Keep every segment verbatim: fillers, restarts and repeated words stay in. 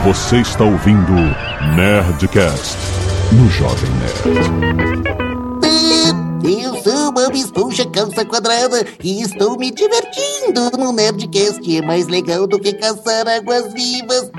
Você está ouvindo Nerdcast no Jovem Nerd. Eu sou Bob Esponja Calça Quadrada e estou me divertindo no Nerdcast. É mais legal do que caçar águas vivas.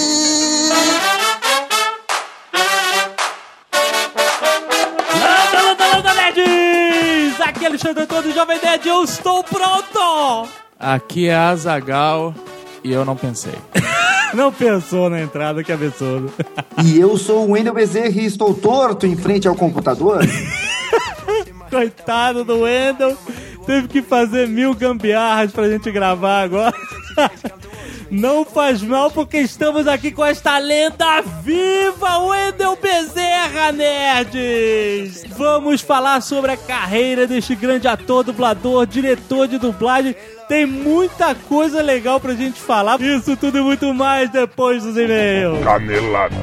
Landa, landa, landa, nerds! Aqui é Alexandre Antônio do Jovem Nerd, eu estou pronto! Aqui é Azaghal e eu não pensei. Não pensou na entrada, que absurdo. E eu sou o Wendel Bezerra e estou torto em frente ao computador. Coitado do Wendel, teve que fazer mil gambiarras pra gente gravar agora. Não faz mal, porque estamos aqui com esta lenda viva, Wendel Bezerra, nerds! Vamos falar sobre a carreira deste grande ator, dublador, diretor de dublagem. Tem muita coisa legal pra gente falar. Isso tudo e muito mais depois dos e-mails. Canelada.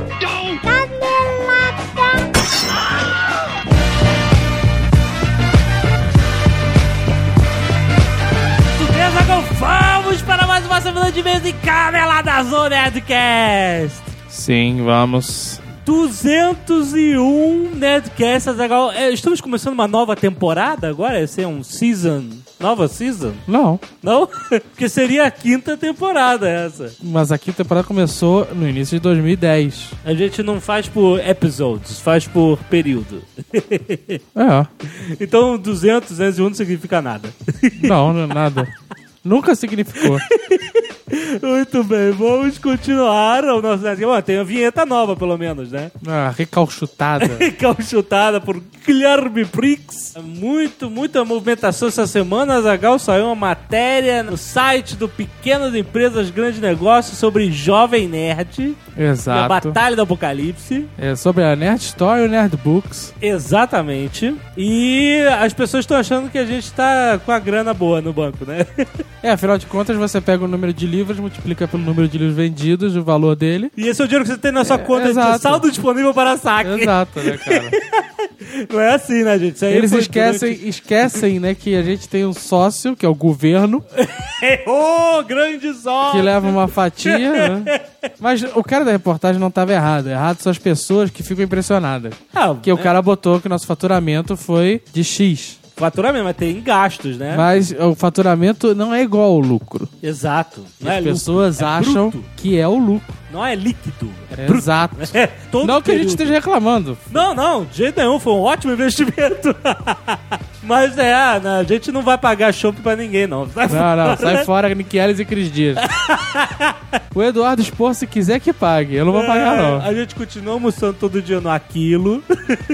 Vamos para mais uma semana de e-mails e Caneladas do Nerdcast. Sim, vamos. duzentos e um Nerdcast, Azaghal. É, estamos começando uma nova temporada agora? Esse é um season... Nova season? Não. Não? Porque seria a quinta temporada essa. Mas a quinta temporada começou no início de dois mil e dez. A gente não faz por episodes, faz por período. É. Então duzentos, duzentos e um não significa nada. Não, não é nada. Nunca significou. Muito bem, vamos continuar o nosso... Bom, tem a vinheta nova, pelo menos, né? Ah, recalchutada. Recalchutada por Guilherme Briggs. Muito, muita movimentação essa semana. Azaghal, saiu uma matéria no site do Pequenas Empresas Grandes Negócios sobre Jovem Nerd. Exato. A Batalha do Apocalipse. É sobre a Nerd Story e o Nerd Books. Exatamente. E as pessoas estão achando que a gente tá com a grana boa no banco, né? É, afinal de contas, você pega o número de livros, multiplica pelo número de livros vendidos, o valor dele. E esse é o dinheiro que você tem na sua É, conta exato. de saldo disponível para saque. Exato, né, cara? Não é assim, né, gente? Isso aí Eles foi esquecem, durante... esquecem, né, que a gente tem um sócio, que é o governo, Ô, grande sócio! que leva uma fatia, né? Mas o cara da reportagem não estava errado. Errado são as pessoas que ficam impressionadas. Ah, Porque é... o cara botou que o nosso faturamento foi de X. Faturamento, mas tem gastos, né? Mas o faturamento não é igual ao lucro. Exato. Não As é pessoas lucro, é acham bruto. que é o lucro. Não é líquido. É bruto. Exato. É todo Não que a gente período. esteja reclamando. Não, não, de jeito nenhum, foi um ótimo investimento. Mas é, a gente não vai pagar chopp pra ninguém, não. Sai Não, não, fora. sai fora, Niqueles e Cris Dias. O Eduardo Spor, se quiser que pague, eu não vou pagar, É, não. a gente continua almoçando todo dia no Aquilo,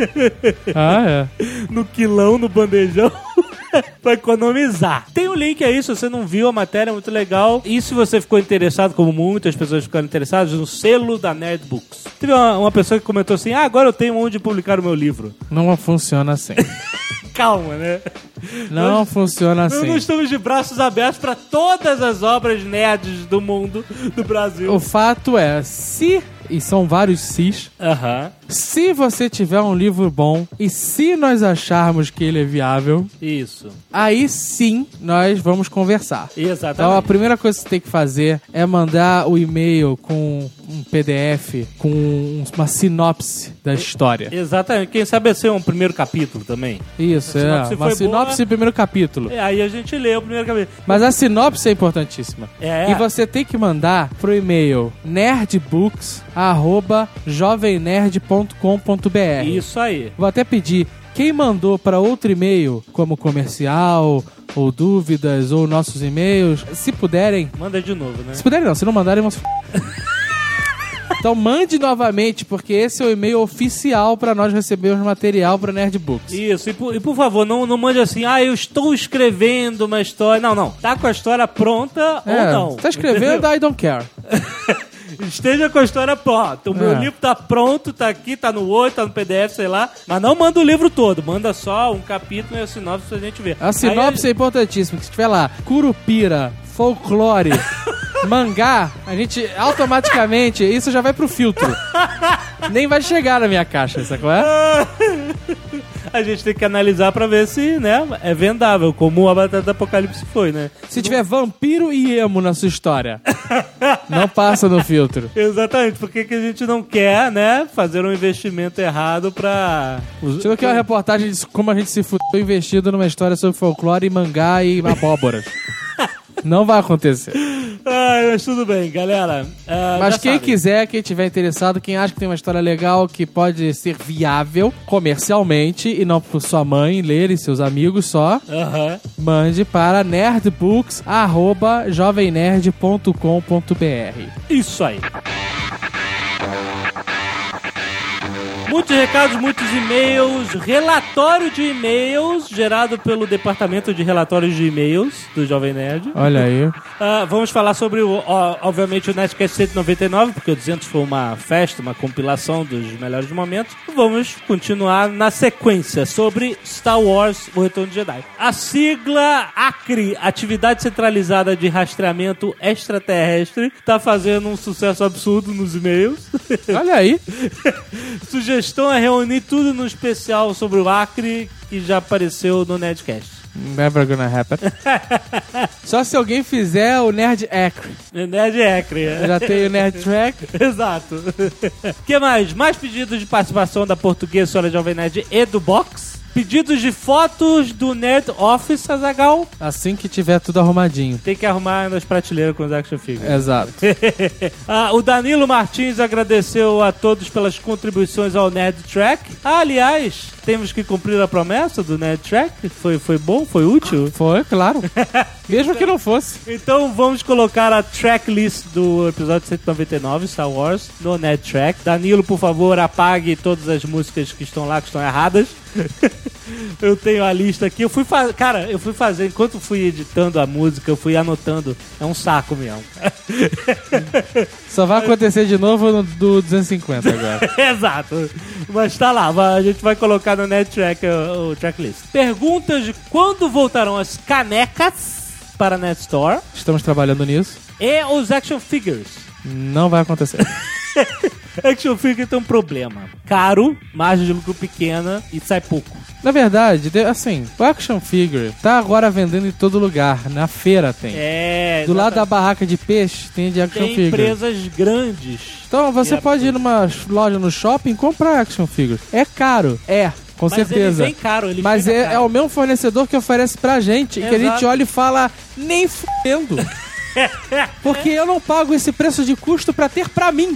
Ah, é. no quilão, no bandejão. Pra economizar. Tem um link aí, se você não viu a matéria, é muito legal. E se você ficou interessado, como muitas pessoas ficaram interessadas, no selo da Nerd Books. Teve uma, uma pessoa que comentou assim, ah, agora eu tenho onde publicar o meu livro. Não funciona assim. Calma, né? Não Nós- funciona Nós assim. não estamos de braços abertos para todas as obras nerds do mundo, do Brasil. O fato é, se, e são vários sis, Aham, se você tiver um livro bom e se nós acharmos que ele é viável, isso. aí sim nós vamos conversar. Então a Exatamente. primeira coisa que você tem que fazer é mandar o e-mail com um P D F, com uma sinopse da história. Exatamente. Quem sabe ser um primeiro capítulo também. Isso, A é. sinopse Uma foi sinopse boa. do primeiro capítulo. É, aí a gente lê o primeiro capítulo. Mas a sinopse é importantíssima. É. E você tem que mandar pro e-mail nerdbooks arroba jovem nerd ponto com ponto b r. Isso aí. Vou até pedir, quem mandou para outro e-mail, como comercial, ou dúvidas, ou nossos e-mails, se puderem... Manda de novo, né? Se puderem não, se não mandarem, vão se... Então mande novamente, porque esse é o e-mail oficial para nós recebermos material para Nerdbooks. Isso, e por, e por favor, não, não mande assim, ah, eu estou escrevendo uma história. Não, não. Tá com a história pronta É, ou não. tá escrevendo, Entendeu? I don't care. Esteja com a história pronta. O meu É. livro tá pronto, tá aqui, tá no Word, tá no P D F, sei lá. Mas não manda o livro todo, manda só um capítulo e a sinopse pra gente ver. A sinopse Aí, é importantíssima, que se tiver lá, Curupira, folclore, mangá, a gente automaticamente, isso já vai pro filtro. Nem vai chegar na minha caixa, sacou? É? a gente tem que analisar pra ver se, né, é vendável, como a Batalha do Apocalipse foi, né? Se tiver vampiro e emo na sua história, Não passa no filtro. Exatamente, porque que a gente não quer, né, fazer um investimento errado pra... Chegou aqui uma reportagem de como a gente se fudeu investido numa história sobre folclore, mangá e abóboras. Não vai acontecer. Ai, mas tudo bem, galera. Uh, mas quem sabe. quiser, quem tiver interessado, quem acha que tem uma história legal que pode ser viável comercialmente e não por sua mãe ler e seus amigos só, uh-huh. mande para nerdbooks arroba jovem nerd ponto com ponto b r. Isso aí. Muitos recados, muitos e-mails, relatório de e-mails gerado pelo Departamento de Relatórios de E-mails do Jovem Nerd. Olha aí. Uh, vamos falar sobre, o, ó, obviamente, o Nerdcast cento e noventa e nove, porque o duzentos foi uma festa, uma compilação dos melhores momentos. Vamos continuar na sequência sobre Star Wars, O Retorno de Jedi. A sigla ACRE, Atividade Centralizada de Rastreamento Extraterrestre, tá fazendo um sucesso absurdo nos e-mails. Olha aí. Sugestão é reunir tudo no especial sobre o Acre que já apareceu no Nerdcast. Never gonna happen. Só se alguém fizer o Nerd Acre. Nerd Acre. Já tem o Nerd Track. Exato. O que mais? Mais pedidos de participação da Portuguesa, Senhora Jovem Nerd e do Box. Pedidos de fotos do Nerd Office, Azaghal. Assim que tiver tudo arrumadinho. Tem que arrumar nas prateleiras com os action figures. Exato. ah, o Danilo Martins agradeceu a todos pelas contribuições ao Nerd Track. Ah, aliás, temos que cumprir a promessa do Nerd Track. Foi, foi bom? Foi útil? Foi, claro. Mesmo que não fosse. Então vamos colocar a tracklist do episódio cento e noventa e nove, Star Wars, no Nerd Track. Danilo, por favor, apague todas as músicas que estão lá, que estão erradas. Eu tenho a lista aqui. Eu fui fazer, cara, eu fui fazer, enquanto fui editando a música, eu fui anotando. É um saco mesmo. Só vai acontecer de novo no do duzentos e cinquenta agora. Exato. Mas tá lá, a gente vai colocar no Net Track o, o tracklist. Perguntas de quando voltarão as canecas para a Net Store. Estamos trabalhando nisso. E os action figures. Não vai acontecer. Action figure tem um problema. Caro, margem de lucro pequena e sai pouco. Na verdade, assim, o action figure tá agora vendendo em todo lugar. Na feira tem. É. Do lado da barraca de peixe tem de action tem figure. Tem empresas grandes. Então você é pode ir numa loja no shopping e comprar action figure. É caro. É. Com mas certeza. Ele vem caro, ele Mas é, caro. é o mesmo fornecedor que oferece pra gente. Exato. Que a gente olha e fala, nem fudendo. Porque eu não pago esse preço de custo pra ter pra mim.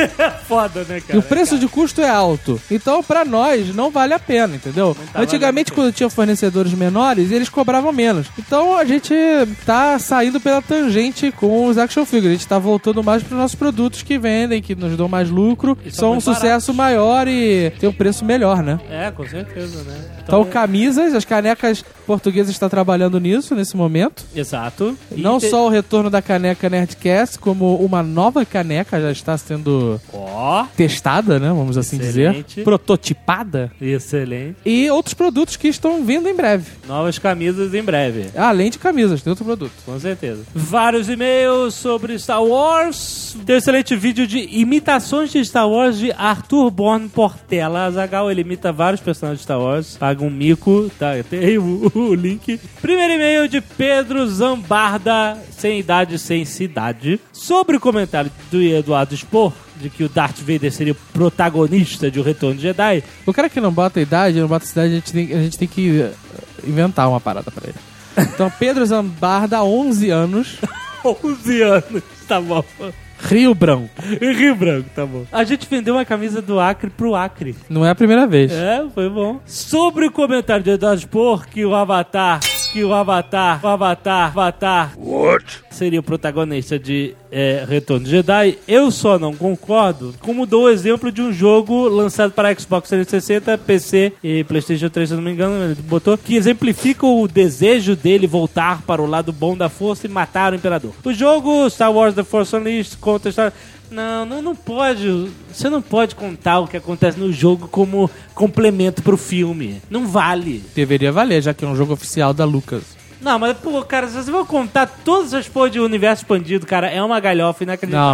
Foda, né, cara? E o preço cara. de custo é alto. Então, pra nós, não vale a pena, entendeu? Tá Antigamente, quando tinha fornecedores menores, eles cobravam menos. Então, a gente tá saindo pela tangente com os action figures. A gente tá voltando mais pros nossos produtos que vendem, que nos dão mais lucro. E são um sucesso baratos. Maior e tem um preço melhor, né? É, com certeza, né? Então, então camisas, as canecas portuguesas estão trabalhando nisso, nesse momento. Exato. E não te... só o retorno da caneca Nerdcast, como uma nova caneca já está sendo oh. testada, né? Vamos assim Excelente. dizer. Prototipada. Excelente. E outros produtos que estão vindo em breve. Novas camisas em breve. Além de camisas, tem outro produto. Com certeza. Vários e-mails sobre Star Wars. Tem um excelente vídeo de imitações de Star Wars de Arthur Born Portela. Azaghal, ele imita vários personagens de Star Wars. Paga um mico. Tá, tem o, o link. Primeiro e-mail de Pedro Zambarda, sem idade, sem cidade. Sobre o comentário do Eduardo Spor, de que o Darth Vader seria o protagonista de O Retorno de Jedi. O cara que não bota idade, não bota cidade, a gente tem, a gente tem que inventar uma parada pra ele. Então, Pedro Zambarda, onze anos. onze anos, tá bom. Rio Branco. Rio Branco, tá bom. A gente vendeu uma camisa do Acre pro Acre. Não é a primeira vez. É, foi bom. Sobre o comentário de Eduardo Spor, que o Avatar... que o Avatar, o Avatar, Avatar What? seria o protagonista de é, Retorno de Jedi, eu só não concordo, como dou o exemplo de um jogo lançado para Xbox trezentos e sessenta, P C e PlayStation três, se não me engano, ele botou, que exemplifica o desejo dele voltar para o lado bom da força e matar o Imperador. O jogo Star Wars The Force Unleashed conta a história... Não, não, não pode. Você não pode contar o que acontece no jogo como complemento pro filme. Não vale. Deveria valer, já que é um jogo oficial da Lucas. Não, mas, pô, cara, se você vai contar todas as porras de universo expandido, cara, é uma galhofa inacreditável. Não.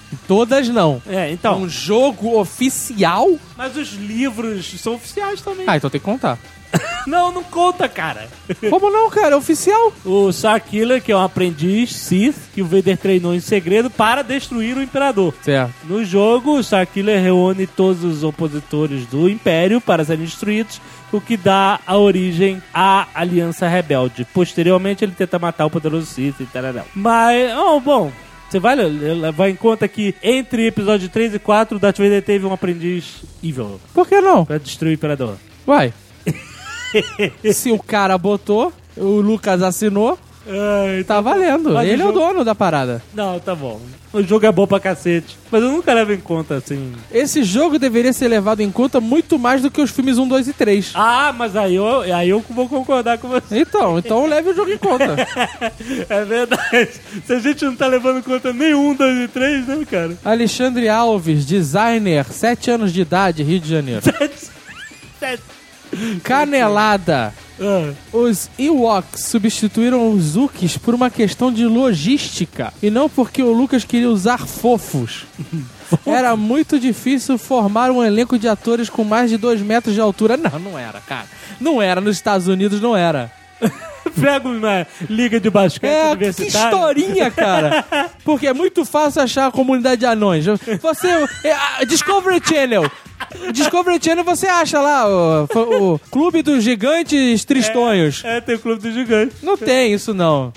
Todas não. É, então. Um jogo oficial? Mas os livros são oficiais também. Ah, então tem que contar. Não, não conta, cara. Como não, cara? É oficial. O Starkiller, que é um aprendiz Sith, que o Vader treinou em segredo para destruir o Imperador. Certo. No jogo, o Starkiller reúne todos os opositores do Império para serem destruídos, o que dá a origem à Aliança Rebelde. Posteriormente, ele tenta matar o poderoso Sith e tal. Mas, oh, bom... Você vai levar em conta que entre episódio três e quatro, o Darth Vader teve um aprendiz evil. Por que não? Pra destruir o Imperador. Uai. Se o cara botou, o Lucas assinou, Ai, tá valendo. Mas Ele o é o jogo- dono da parada. Não, tá bom. O jogo é bom pra cacete. Mas eu nunca levo em conta, assim... Esse jogo deveria ser levado em conta muito mais do que os filmes um, dois e três. Ah, mas aí eu, aí eu vou concordar com você. Então, então leve o jogo em conta. É verdade. Se a gente não tá levando em conta nenhum, dois e três, né, cara? Alexandre Alves, designer, sete anos de idade, Rio de Janeiro. Sete. Canelada. Ah. Os Ewoks substituíram os Wookiees por uma questão de logística e não porque o Lucas queria usar fofos. Era muito difícil formar um elenco de atores com mais de dois metros de altura. Não, não era, cara. Não era. Nos Estados Unidos não era. Pega uma liga de basquete É, que universitário. historinha, cara. Porque é muito fácil achar a comunidade de anões. Você... é, a Discovery Channel. Discovery Channel você acha lá o, o Clube dos Gigantes Tristonhos. É, tem o Clube dos Gigantes. Não tem isso, não.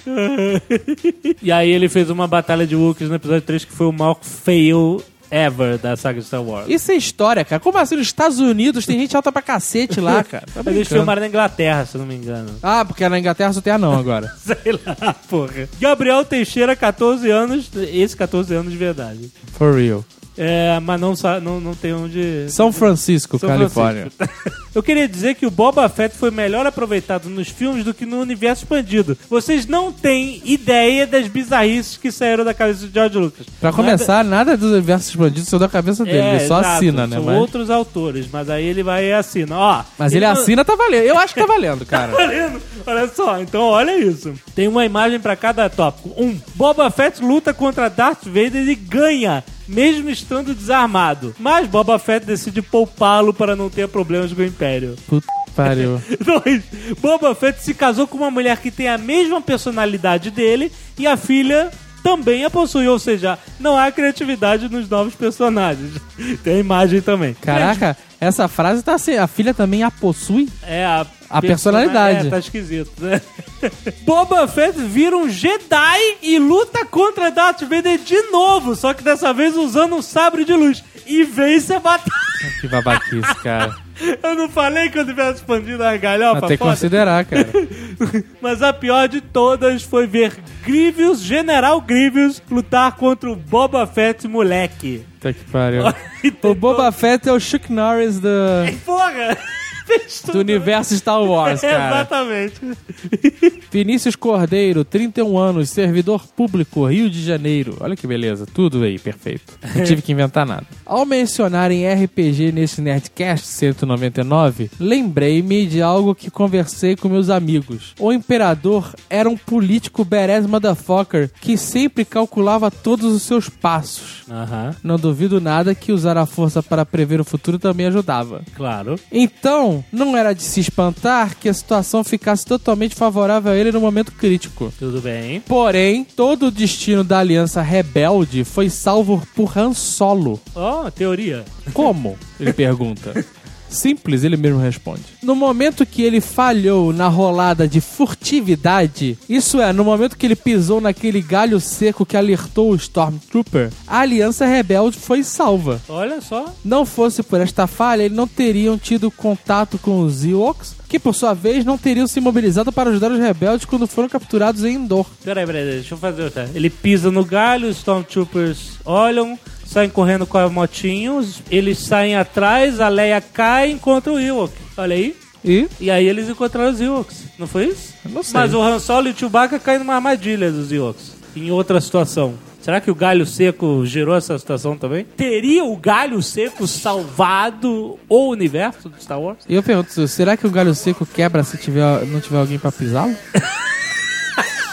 E aí ele fez uma batalha de Wookiees no episódio três que foi o maior fail ever da saga de Star Wars. Isso é história, cara. Como assim nos Estados Unidos tem gente alta pra cacete lá, cara? Tá Mas eles brincando. filmaram na Inglaterra, se eu não me engano. Ah, porque na Inglaterra só tem anão agora. Sei lá, porra. Gabriel Teixeira, catorze anos. Esse catorze anos de verdade. For real. É, mas não, sa- não, não tem onde... São Francisco, São Califórnia. Francisco. Eu queria dizer que o Boba Fett foi melhor aproveitado nos filmes do que no universo expandido. Vocês não têm ideia das bizarrices que saíram da cabeça de George Lucas. Pra começar, nada dos universos expandidos saiu da cabeça dele. É, ele só exato, assina, né? São Mas, outros autores, mas aí ele vai e assina. Ó, mas ele não- assina, tá valendo. Eu acho que tá valendo, cara. Valendo. Olha só, então olha isso. Tem uma imagem pra cada tópico. Um, Boba Fett luta contra Darth Vader e ganha, mesmo estando desarmado. Mas Boba Fett decide poupá-lo para não ter problemas com o Império. Puta que pariu. Dois, Boba Fett se casou com uma mulher que tem a mesma personalidade dele e a filha também a possui, ou seja, não há criatividade nos novos personagens. Tem a imagem também. Caraca, essa frase tá assim. A filha também a possui? É a, A personalidade. É, tá esquisito, né? Boba Fett vira um Jedi e luta contra Darth Vader de novo, só que dessa vez usando um sabre de luz. E vence a batalha. Que babaquice, cara. Eu não falei que eu tivesse expandido a galhofa, Mas tem que foda? considerar, cara. Mas a pior de todas foi ver Grievous, General Grievous, lutar contra o Boba Fett moleque. Puta que pariu. E O tentou- Boba Fett é o Chuck Norris do, Porra! Fez tudo. do universo Star Wars, cara. Exatamente. Vinícius Cordeiro, trinta e um anos, servidor público, Rio de Janeiro. Olha que beleza, tudo aí, perfeito. Não tive que inventar nada. Ao mencionarem R P G nesse Nerdcast cento e noventa e nove, lembrei-me de algo que conversei com meus amigos. O Imperador era um político badass motherfucker que sempre calculava todos os seus passos. Aham, Não duvido nada que usar a força para prever o futuro também ajudava. claro. Então, não era de se espantar que a situação ficasse totalmente favorável a ele no momento crítico. Tudo bem. Porém, todo o destino da Aliança Rebelde foi salvo por Han Solo. Ó, teoria. Como? Ele pergunta. Simples, ele mesmo responde. No momento que ele falhou na rolada de furtividade, isso é, no momento que ele pisou naquele galho seco que alertou o Stormtrooper, a Aliança Rebelde foi salva. Olha só. Não fosse por esta falha, eles não teriam tido contato com os Ewoks, que por sua vez não teriam se mobilizado para ajudar os rebeldes quando foram capturados em Endor. Peraí, peraí, deixa eu fazer outra. Ele pisa no galho, os Stormtroopers olham, saem correndo com a motinho, eles saem atrás, a Leia cai e encontra o Ewok. Olha aí. E? E aí eles encontraram os Ewoks. Não foi isso? Eu não sei. Mas o Han Solo e o Chewbacca caem numa armadilha dos Ewoks. Em outra situação. Será que o galho seco gerou essa situação também? Teria o galho seco salvado o universo do Star Wars? E eu pergunto, será que o galho seco quebra se tiver, não tiver alguém pra pisá-lo?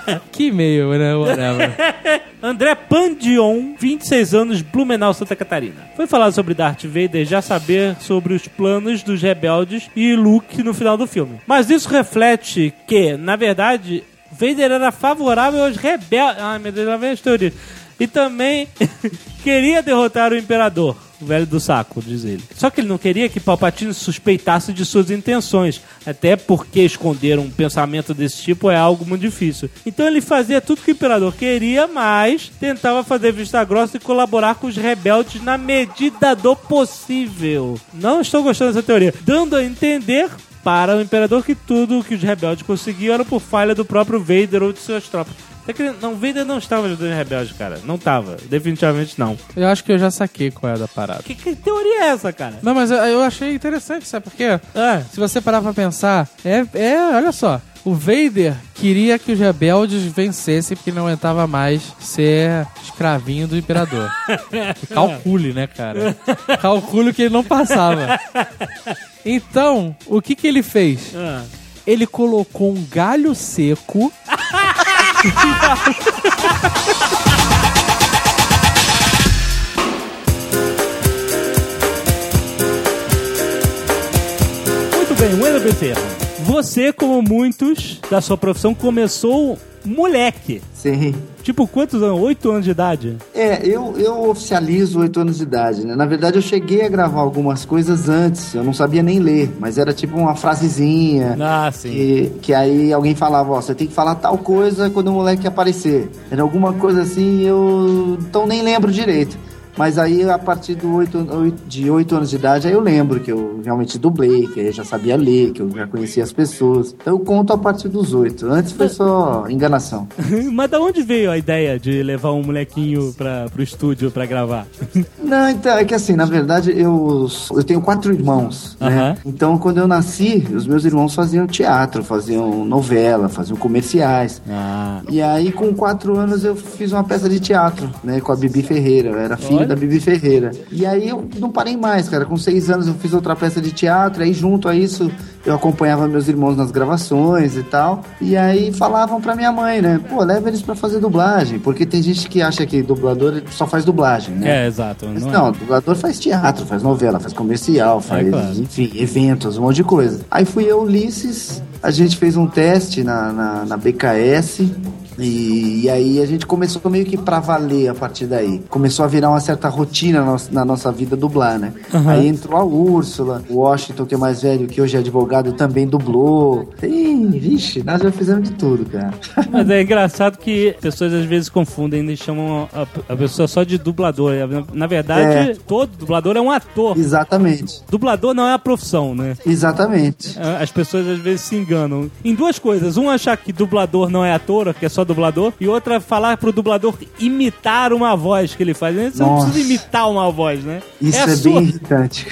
Que e-mail, né? Whatever. André Pandion, vinte e seis anos, Blumenau, Santa Catarina. Foi falado sobre Darth Vader já saber sobre os planos dos rebeldes e Luke no final do filme. Mas isso reflete que, na verdade, Vader era favorável aos rebeldes. Ai, meu Deus, lá vem a história. E também queria derrotar o Imperador, o velho do saco, diz ele. Só que ele não queria que Palpatine suspeitasse de suas intenções, até porque esconder um pensamento desse tipo é algo muito difícil. Então ele fazia tudo que o Imperador queria, mas tentava fazer vista grossa e colaborar com os rebeldes na medida do possível. Não estou gostando dessa teoria. Dando a entender para o Imperador que tudo o que os rebeldes conseguiam era por falha do próprio Vader ou de suas tropas. Não, Vader não estava ajudando os rebeldes, cara. Não tava. Definitivamente não. Eu acho que eu já saquei qual é da parada. Que, que teoria é essa, cara? Não, mas eu, eu achei interessante, sabe por quê? Ah. Se você parar pra pensar, é, é, olha só. O Vader queria que os rebeldes vencessem porque não aguentava mais ser escravinho do Imperador. Calcule, né, cara? Calcule que ele não passava. Então, o que que ele fez? Ah. Ele colocou um galho seco... Muito bem, Wendel Bezerra. Você, como muitos da sua profissão, começou moleque. Sim. Tipo, quantos anos? Oito anos de idade? É, eu, eu oficializo oito anos de idade, né? Na verdade, eu cheguei a gravar algumas coisas antes, eu não sabia nem ler, mas era tipo uma frasezinha. Ah, sim. Que, que aí alguém falava, ó, você tem que falar tal coisa quando o moleque aparecer. Era alguma coisa assim, eu então nem lembro direito. Mas aí, a partir do oito, de oito anos de idade, aí eu lembro que eu realmente dublei, que eu já sabia ler, que eu já conhecia as pessoas. Então eu conto a partir dos oito. Antes foi só enganação. Mas da onde veio a ideia de levar um molequinho pra, pro estúdio pra gravar? Não, então, é que assim, na verdade, eu, eu tenho quatro irmãos, né? Uhum. Então, quando eu nasci, os meus irmãos faziam teatro, faziam novela, faziam comerciais. Ah. E aí, com quatro anos, eu fiz uma peça de teatro, né? Com a Bibi Ferreira. Eu era filho Olha. da Bibi Ferreira. E aí, eu não parei mais, cara. Com seis anos, eu fiz outra peça de teatro. Aí, junto a isso, eu acompanhava meus irmãos nas gravações e tal. E aí, falavam pra minha mãe, né? Pô, leva eles pra fazer dublagem. Porque tem gente que acha que dublador só faz dublagem, né? É, exato. Mas Não, não, é. o dublador faz teatro, faz novela, faz comercial, faz, É, claro. enfim, eventos, um monte de coisa. Aí fui eu, Ulisses, a gente fez um teste na, na, na B K S e, e aí a gente começou meio que pra valer a partir daí. Começou a virar uma certa rotina na nossa, na nossa vida dublar, né? Uhum. Aí entrou a Úrsula, o Washington, que é mais velho, que hoje é advogado, também dublou. Tem, vixe, nós já fizemos de tudo, cara. Mas é engraçado que pessoas às vezes confundem e chamam a, a pessoa só de dublador. Na, na verdade, É. todo dublador é um ator. Exatamente, Dublador não é a profissão, né? exatamente. As pessoas às vezes se enganam em duas coisas. Um, achar que dublador não é ator, que é só dublador. E outra, falar pro dublador imitar uma voz que ele faz. Você não Nossa. precisa imitar uma voz, né? Isso a é, sua. bem irritante.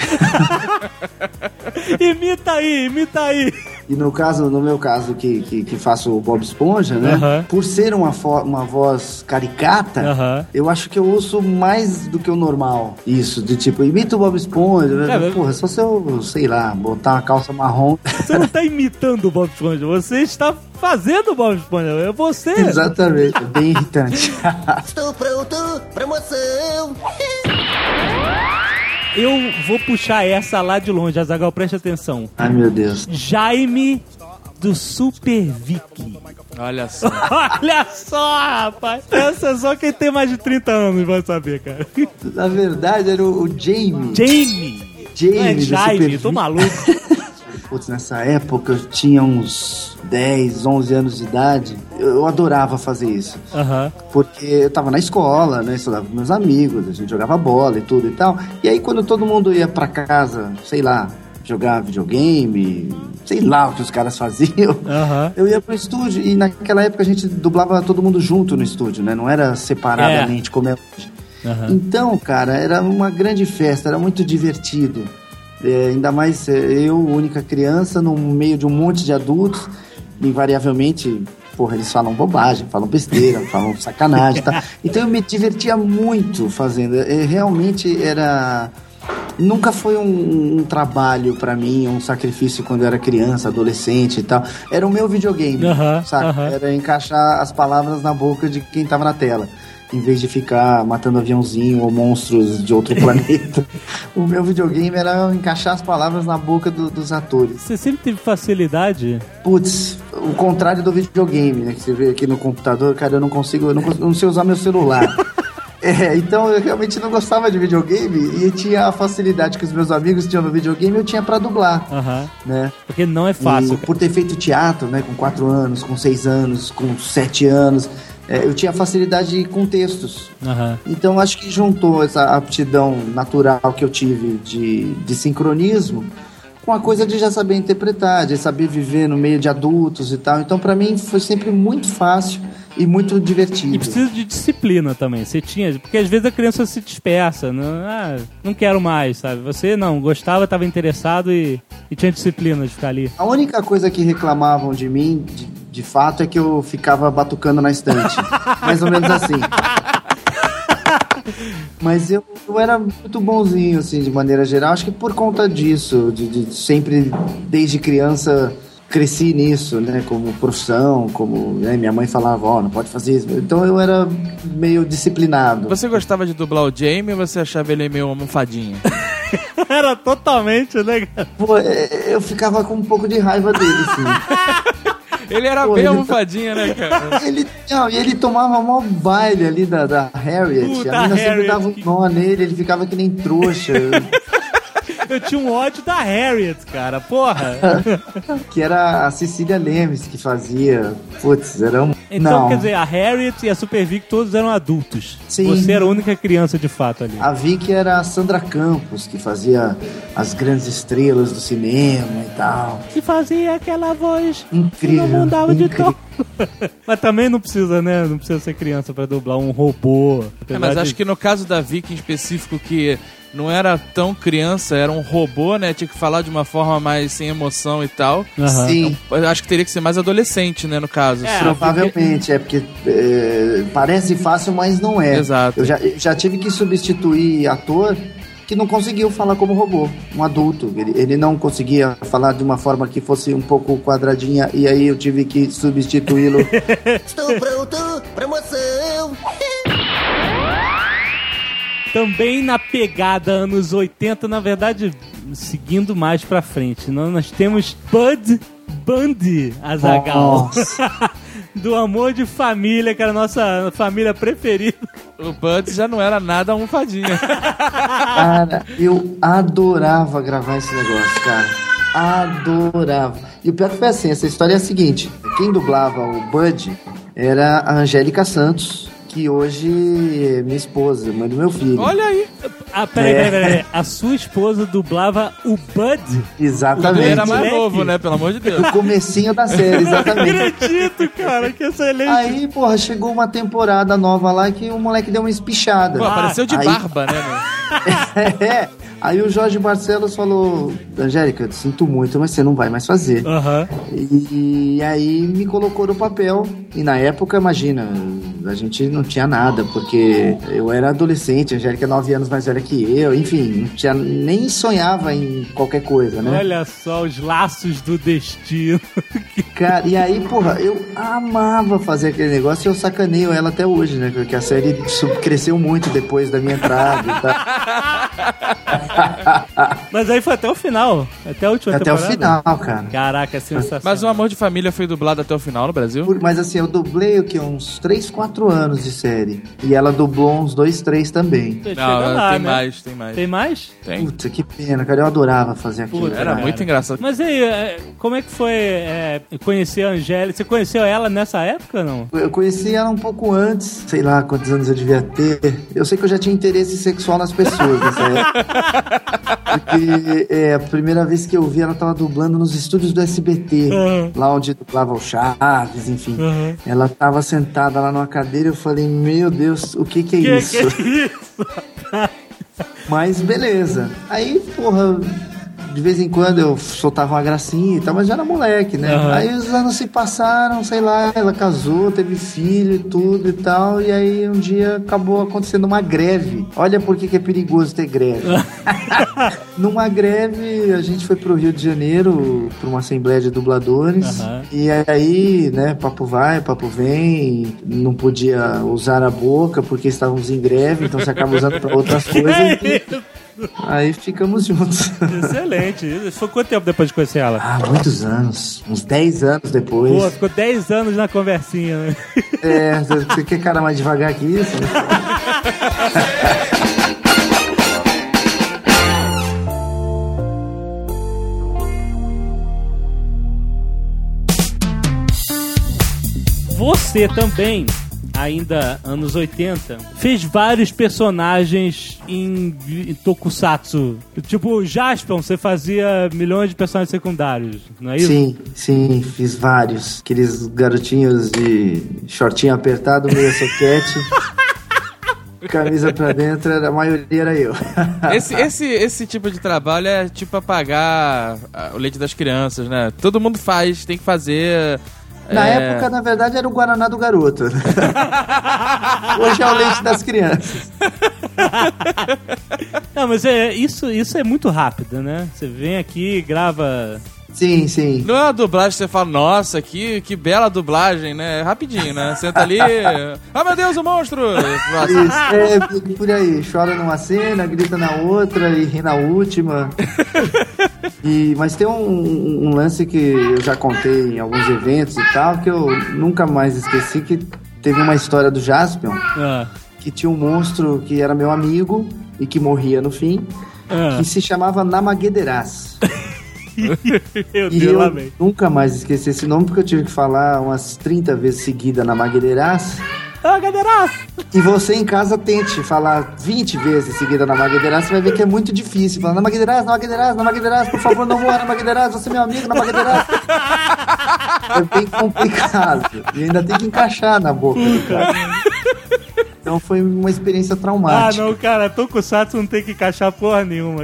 Imita aí, imita aí. E no caso, no meu caso, que, que, que faço o Bob Esponja, né? Aham. Por ser uma, fo- uma voz caricata, Aham. eu acho que eu ouço mais do que o normal. Isso, de tipo, imita o Bob Esponja. É, mas- Porra, só se eu, sei lá, botar uma calça marrom. Você não tá imitando o Bob Esponja, você está fazendo o Bob Esponja. É você. Exatamente, é bem irritante. Estou pronto, promoção. Eu vou puxar essa lá de longe, Azaghal, preste atenção. Ai, meu Deus. Jaime do Super Vicky. Olha só. Olha só, rapaz. Essa só quem tem mais de trinta anos vai saber, cara. Na verdade, era o, o Jamie. Jamie. Jamie Não é do Jaime, Super tô Vi- maluco. Putz, nessa época eu tinha uns dez, onze anos de idade. Eu adorava fazer isso. Aham. Porque eu tava na escola, né? Estudava com meus amigos, a gente jogava bola e tudo e tal. E aí quando todo mundo ia pra casa, sei lá, jogar videogame, sei lá o que os caras faziam, Aham. eu ia pro estúdio. E naquela época a gente dublava todo mundo junto no estúdio, né? Não era separadamente como é hoje. Aham. Então, cara, era uma grande festa, era muito divertido. É, ainda mais é, eu, única criança, no meio de um monte de adultos, invariavelmente, porra, eles falam bobagem, falam besteira, falam sacanagem, tá? Então eu me divertia muito fazendo. É, realmente era nunca foi um, um trabalho pra mim, um sacrifício quando eu era criança, adolescente e tal. Era o meu videogame, Aham, sabe? aham. Era encaixar as palavras na boca de quem tava na tela, em vez de ficar matando aviãozinho ou monstros de outro planeta. O meu videogame era encaixar as palavras na boca do- dos atores. Você sempre teve facilidade? Putz, o contrário do videogame, né? Que você vê aqui no computador, cara, eu não consigo, eu não, cons- eu não sei usar meu celular. É, então eu realmente não gostava de videogame e tinha a facilidade que os meus amigos tinham no videogame, eu tinha pra dublar, Aham. né? Porque não é fácil. E por ter feito teatro, né, com quatro anos, com seis anos, com sete anos, é, eu tinha facilidade com textos. Aham. Então acho que juntou essa aptidão natural que eu tive de, de sincronismo com a coisa de já saber interpretar, de saber viver no meio de adultos e tal. Então pra mim foi sempre muito fácil e muito divertido. E precisa de disciplina também. Você tinha. Porque às vezes a criança se dispersa. Não, ah, não quero mais, sabe? Você não, gostava, estava interessado e, e tinha disciplina de ficar ali. A única coisa que reclamavam de mim, de, de fato, é que eu ficava batucando na estante. Mais ou menos assim. Mas eu, eu era muito bonzinho, assim, de maneira geral. Acho que por conta disso, de, de sempre, desde criança, cresci nisso, né? Como profissão, como... Né, minha mãe falava, ó, não pode fazer isso. Então eu era meio disciplinado. Você gostava de dublar o Jamie ou você achava ele meio almofadinha? Era totalmente, né, cara? Pô, é, eu ficava com um pouco de raiva dele, assim. Ele era Pô, bem ele- almofadinha, né, cara? Ele, não, e ele tomava mó baile ali da, da Harriet. Puta, a mina sempre Harriet, dava um que- nó nele, ele ficava que nem trouxa. Eu tinha um ódio da Harriet, cara. Porra. Que era a Cecília Lemes que fazia. Putz, era um. Então, não. quer dizer, a Harriet e a Super Vic todos eram adultos. Sim. Você era a única criança de fato ali. A Vicky era a Sandra Campos, que fazia as grandes estrelas do cinema e tal. Que fazia aquela voz Incrível. que não mudava de incrível. tom. Mas também não precisa, né? Não precisa ser criança pra dublar um robô. É, mas acho que no caso da Vicky em específico, que não era tão criança, era um robô, né? Tinha que falar de uma forma mais sem emoção e tal. Aham. Sim, Eu acho que teria que ser mais adolescente, né, no caso. É, provavelmente. É porque é, parece fácil, mas não é. Exato. Eu já, eu já tive que substituir ator que não conseguiu falar como robô, um adulto. Ele, ele não conseguia falar de uma forma que fosse um pouco quadradinha, e aí eu tive que substituí-lo. Estou pronto, promoção. Também na pegada anos oitenta, na verdade, seguindo mais pra frente, nós, nós temos Bud Bundy, Azaghal. Do Amor de Família, que era a nossa família preferida. O Bud já não era nada almofadinha. Cara, eu adorava gravar esse negócio, cara. Adorava. E o pior que foi assim, essa história é a seguinte. Quem dublava o Bud era a Angélica Santos, que hoje é minha esposa, mãe do meu filho. Olha aí. Ah, peraí, É. peraí, peraí. A sua esposa dublava o Bud? Exatamente. Ele era mais moleque. novo, né? Pelo amor de Deus. No comecinho da série, exatamente. Acredito, cara, que excelente. Aí, porra, chegou uma temporada nova lá que o moleque deu uma espichada. Pô, apareceu de Aí- barba, né, meu? É. Aí o Jorge Barcelos falou: Angélica, eu sinto muito, mas você não vai mais fazer. Aham. E, e aí me colocou no papel. E na época, imagina, a gente não tinha nada, porque eu era adolescente, a Angélica é nove anos mais velha que eu, enfim, não tinha, nem sonhava em qualquer coisa, né? Olha só os laços do destino. Cara, e aí, porra, eu amava fazer aquele negócio e eu sacaneio ela até hoje, né? Porque a série sub- cresceu muito depois da minha entrada e tal. Mas aí foi até o final. Até a última Até o temporada. final, cara. Caraca, é sensacional. Mas o Amor de Família foi dublado até o final no Brasil? Por- Mas assim, eu dublei o quê? Uns três, quatro anos de série. E ela dublou uns dois, três também. Chega Não, lá, tem né? mais, tem mais. Tem mais? Tem. Puta, que pena, cara. Eu adorava fazer aquilo. Puta, Era cara. muito engraçado. Mas aí, é, como é que foi é, conhecer a Angélica? Você conheceu ela nessa época, não? Eu conheci ela um pouco antes, sei lá quantos anos eu devia ter. Eu sei que eu já tinha interesse sexual nas pessoas nessa época. Porque é, a primeira vez que eu vi, ela tava dublando nos estúdios do S B T, Uhum. lá onde dublava o Chaves, enfim. Uhum. Ela tava sentada lá numa cadeira e eu falei, meu Deus, o que que é Que isso? que é isso? Mas beleza. Aí, porra, de vez em quando eu soltava uma gracinha e tal, mas já era moleque, né? Uhum. Aí os anos se passaram, sei lá, ela casou, teve filho e tudo e tal, e aí um dia acabou acontecendo uma greve. Olha por que, que é perigoso ter greve. Numa greve, a gente foi pro Rio de Janeiro, pra uma assembleia de dubladores, uhum. e aí, né, papo vai, papo vem, não podia usar a boca porque estávamos em greve, então você acaba usando pra outras coisas. E... aí ficamos juntos. Excelente. Foi quanto tempo depois de conhecer ela? Ah, muitos anos. Uns dez anos depois. Pô, ficou dez anos na conversinha, né? É, você quer cara mais devagar que isso? Né? Você também, ainda anos oitenta, fez vários personagens em, em tokusatsu. Tipo, Jaspion, você fazia milhões de personagens secundários, não é isso? Sim, sim, fiz vários. Aqueles garotinhos de shortinho apertado, meia soquete. Camisa pra dentro, a maioria era eu. Esse, esse, esse tipo de trabalho é tipo apagar o leite das crianças, né? Todo mundo faz, tem que fazer... Na é... época, na verdade, era o Guaraná do garoto. Hoje é o leite das crianças. Não, mas é, isso, isso é muito rápido, né? Você vem aqui, grava... Sim, sim. Não é uma dublagem que você fala, nossa, que, que bela dublagem, né? É rapidinho, né? Senta ali, ah, meu Deus, o monstro! Isso, é por aí. Chora numa cena, grita na outra e ri na última. E, mas tem um, um lance que eu já contei em alguns eventos e tal, que eu nunca mais esqueci, que teve uma história do Jaspion, ah. que tinha um monstro que era meu amigo e que morria no fim, ah. que se chamava Namaguederas. Eu e eu amei. Nunca mais esqueci esse nome, porque eu tive que falar umas trinta vezes seguida Namaguederas. Namaguederas! E você em casa tente falar vinte vezes seguida Namaguederas, você vai ver que é muito difícil. Fala, Namaguederas, Namaguederas, Namaguederas, por favor, não morra, Namaguederas, você é meu amigo, Namaguederas. É bem complicado. E ainda tem que encaixar na boca do cara. Então foi uma experiência traumática. Ah, não, cara, Tokusatsu não tem que encaixar porra nenhuma.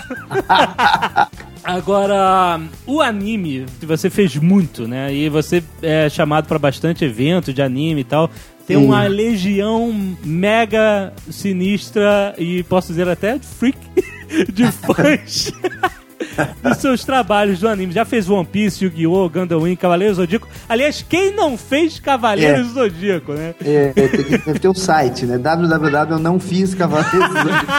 Agora, o anime, você fez muito, né? E você é chamado pra bastante evento de anime e tal. Tem Sim. uma legião mega sinistra e posso dizer até freak de fãs dos seus trabalhos do anime. Já fez One Piece, Yu-Gi-Oh!, Gundam Wing, Cavaleiros do Zodíaco. Aliás, quem não fez Cavaleiros é. do Zodíaco, né? É, é tem que ter o site, né? w w w ponto eu não fiz Cavaleiros do Zodíaco.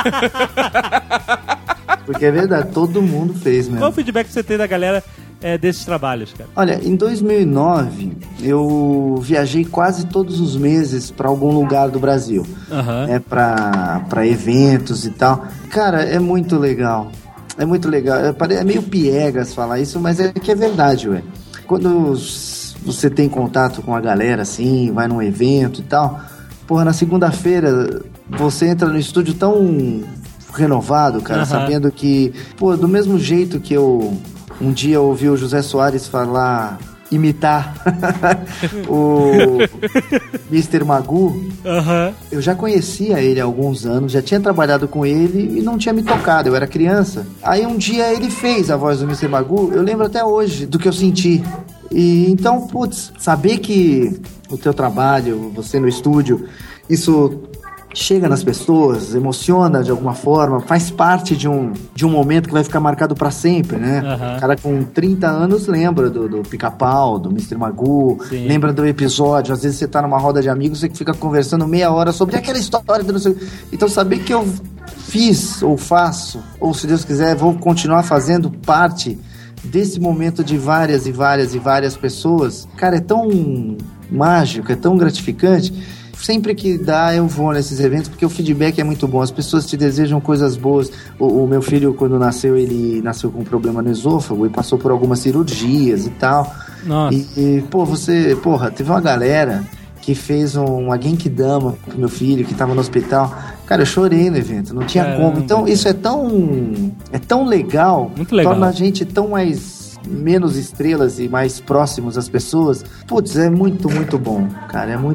Porque é verdade, todo mundo fez mesmo. Qual o feedback que você tem da galera é, desses trabalhos, cara? Olha, em dois mil e nove, eu viajei quase todos os meses para algum lugar do Brasil. Uhum. Né, pra, pra eventos e tal. Cara, é muito legal. É muito legal. É meio piegas falar isso, mas é que é verdade, ué. Quando você tem contato com a galera, assim, vai num evento e tal, porra, na segunda-feira você entra no estúdio tão renovado, cara, uhum. sabendo que, pô, do mesmo jeito que eu um dia ouvi o José Soares falar, imitar o mister Magoo, uhum. eu já conhecia ele há alguns anos, já tinha trabalhado com ele e não tinha me tocado, eu era criança. Aí um dia ele fez a voz do mister Magoo, eu lembro até hoje do que eu senti. E então, putz, saber que o teu trabalho, você no estúdio, isso chega nas pessoas, emociona de alguma forma, faz parte de um, de um momento que vai ficar marcado pra sempre, né? Uhum. O cara com trinta anos lembra do, do Pica-Pau, do mister Magoo, Sim. lembra do episódio, às vezes você tá numa roda de amigos e fica conversando meia hora sobre aquela história do não sei... Então saber que eu fiz ou faço, ou se Deus quiser, vou continuar fazendo parte desse momento de várias e várias e várias pessoas, cara, é tão mágico, é tão gratificante. Sempre que dá, eu vou nesses eventos, porque o feedback é muito bom. As pessoas te desejam coisas boas. O, o meu filho, quando nasceu, ele nasceu com um problema no esôfago e passou por algumas cirurgias e tal. Nossa. E, e, pô, você... Porra, teve uma galera que fez um, uma Genkidama pro meu filho, que tava no hospital. Cara, eu chorei no evento, não tinha Caramba. como. Então, isso é tão... É tão legal. Muito legal. Torna a gente tão mais... menos estrelas e mais próximos às pessoas. Putz, é muito, muito bom, cara, é muito legal.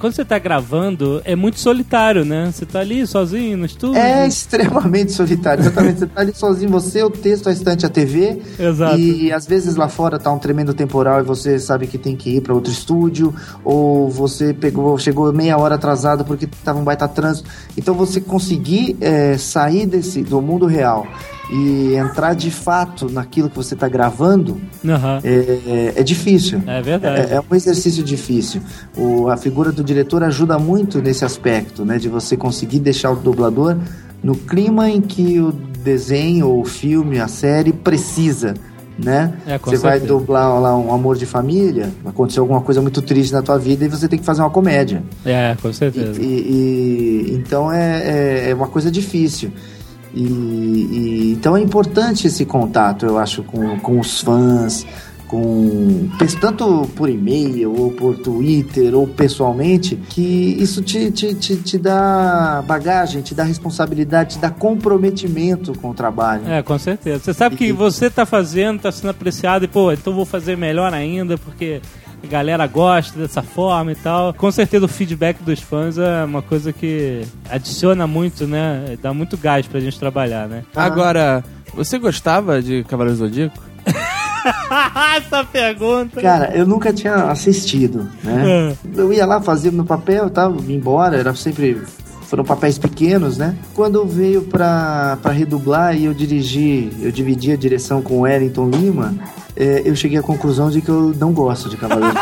quando você tá gravando, é muito solitário, né? Você tá ali sozinho no estúdio. É extremamente solitário, exatamente. Você tá ali sozinho, você, o texto, a estante, a T V. Exato. E às vezes lá fora tá um tremendo temporal e você sabe que tem que ir pra outro estúdio, ou você pegou, chegou meia hora atrasado porque tava um baita trânsito. Então você conseguir é, sair desse, do mundo real e entrar de fato naquilo que você está gravando, uhum. é, é, é difícil. É verdade. É, é um exercício difícil. O, a figura do diretor ajuda muito nesse aspecto, né, de você conseguir deixar o dublador no clima em que o desenho, ou o filme, a série precisa. Né? É, com você vai certeza. dublar lá um Amor de Família, aconteceu alguma coisa muito triste na tua vida e você tem que fazer uma comédia. É, com certeza. E, e, e, então é, é, é uma coisa difícil. E, e, então é importante esse contato, eu acho, com, com os fãs, com, tanto por e-mail, ou por Twitter, ou pessoalmente, que isso te, te, te, te dá bagagem, te dá responsabilidade, te dá comprometimento com o trabalho. É, com certeza. Você sabe que você tá fazendo, tá sendo apreciado, e pô, então vou fazer melhor ainda, porque a galera gosta dessa forma e tal. Com certeza o feedback dos fãs é uma coisa que adiciona muito, né? Dá muito gás pra gente trabalhar, né? Agora, você gostava de Cavaleiros do Zodíaco? Essa pergunta. Cara, eu nunca tinha assistido, né? Eu ia lá fazer meu papel, tava, ia embora, era sempre... Foram papéis pequenos, né? Quando veio pra, pra redublar e eu dirigi, eu dividi a direção com o Wellington Lima, é, eu cheguei à conclusão de que eu não gosto de Cavaleiros.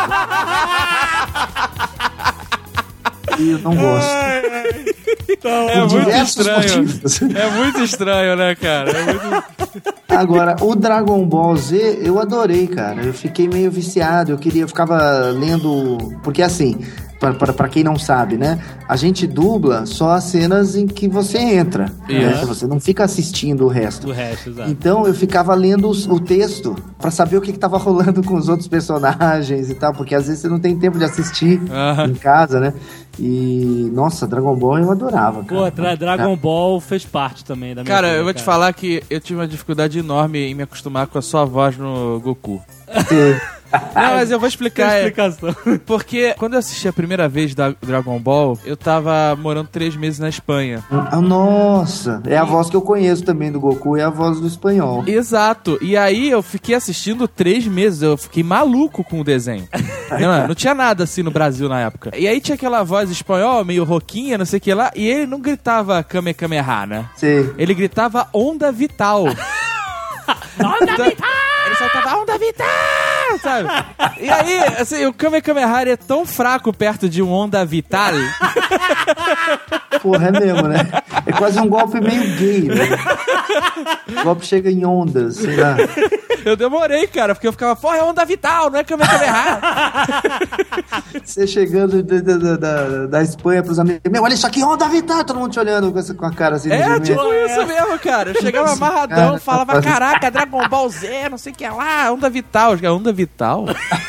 E eu não gosto. Então, é muito estranho. Motivos. É muito estranho, né, cara? É muito... Agora, o Dragon Ball Z, eu adorei, cara. Eu fiquei meio viciado. Eu queria, eu ficava lendo... Porque assim... Para quem não sabe, né? A gente dubla só as cenas em que você entra. Né? Você não fica assistindo o resto. O resto, exato. Então eu ficava lendo o texto para saber o que estava rolando com os outros personagens e tal, porque às vezes você não tem tempo de assistir uh-huh. em casa, né? E, nossa, Dragon Ball eu adorava, cara. Pô, Dra- Dragon Ball fez parte também da minha Cara, vida, eu vou cara. te falar que eu tive uma dificuldade enorme em me acostumar com a sua voz no Goku. Não, mas eu vou explicar. Tem É, explicação. porque quando eu assisti a primeira vez da Dragon Ball, eu tava morando três meses na Espanha. Ah, nossa, é a voz que eu conheço também do Goku, é a voz do espanhol. Exato. E aí eu fiquei assistindo três meses, eu fiquei maluco com o desenho. não, não tinha nada assim no Brasil na época. E aí tinha aquela voz espanhol, meio roquinha, não sei o que lá, e ele não gritava Kame Kameha, né? Sim. Ele gritava Onda Vital. Onda então, Vital! Ele soltava Onda Vital, sabe? E aí, assim, o Kame Kameha é tão fraco perto de um Onda Vital. Porra, é mesmo, né? É quase um golpe meio gay, né? O golpe chega em ondas, sei lá. Eu demorei, cara, porque eu ficava, porra, é Onda Vital, não é Kame Kameha. Você chegando da, da, da, da Espanha pros amigos, meu, olha isso aqui, Onda Vital, todo mundo te olhando com, essa, com a cara assim. É, de tipo isso mesmo, cara. Eu chegava amarradão, cara, falava, rapaz. caraca, Dragon Ball Z, não sei o que lá, Onda Vital. Onda Vital?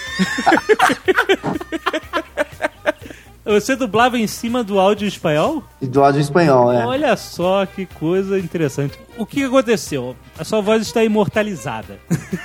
Você dublava em cima do áudio espanhol? E do áudio espanhol, é. Olha só que coisa interessante. O que aconteceu? A sua voz está imortalizada.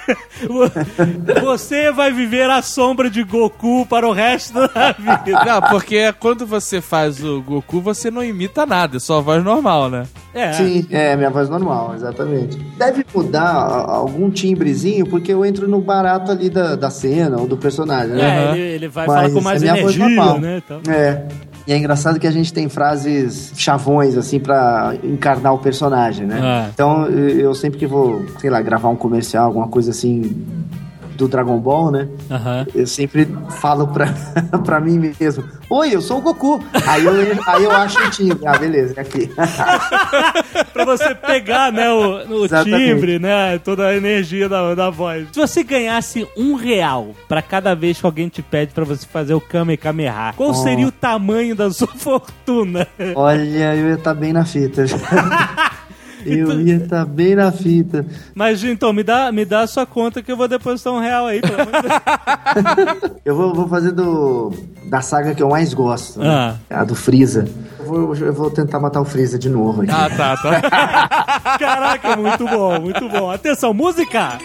Você vai viver a sombra de Goku para o resto da vida. Não, porque quando você faz o Goku, você não imita nada, é só a voz normal, né? É. Sim, é minha voz normal, exatamente. Deve mudar a- algum timbrezinho, porque eu entro no barato ali da, da cena ou do personagem, né? É, Uhum. ele, ele vai Mas falar com mais é minha voz energia, normal. né? Então. É. E é engraçado que a gente tem frases chavões, assim, pra encarnar o personagem, né? Ah. Então, eu sempre que vou, sei lá, gravar um comercial, alguma coisa assim do Dragon Ball, né? Aham. Eu sempre falo pra, pra mim mesmo, oi, eu sou o Goku. Aí eu, aí eu acho o timbre. Ah, beleza, é aqui. Pra você pegar, né, o, o Exatamente. timbre, né, toda a energia da, da voz. Se você ganhasse um real pra cada vez que alguém te pede pra você fazer o Kame Kameha, qual Oh. seria o tamanho da sua fortuna? Olha, eu ia estar bem na fita. Eu ia estar bem na fita. Mas, então, me dá, me dá a sua conta que eu vou depositar um real aí, pelo amor de Deus. Eu vou, vou fazer do da saga que eu mais gosto, né? A do Freeza. Eu vou, eu vou tentar matar o Freeza de novo aqui. Ah, tá, tá. Caraca, muito bom, muito bom. Atenção, música!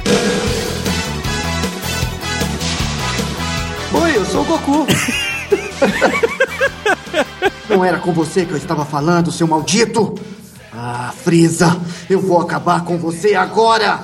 Oi, eu sou o Goku. Não era com você que eu estava falando, seu maldito? Ah, Frieza, eu vou acabar com você agora!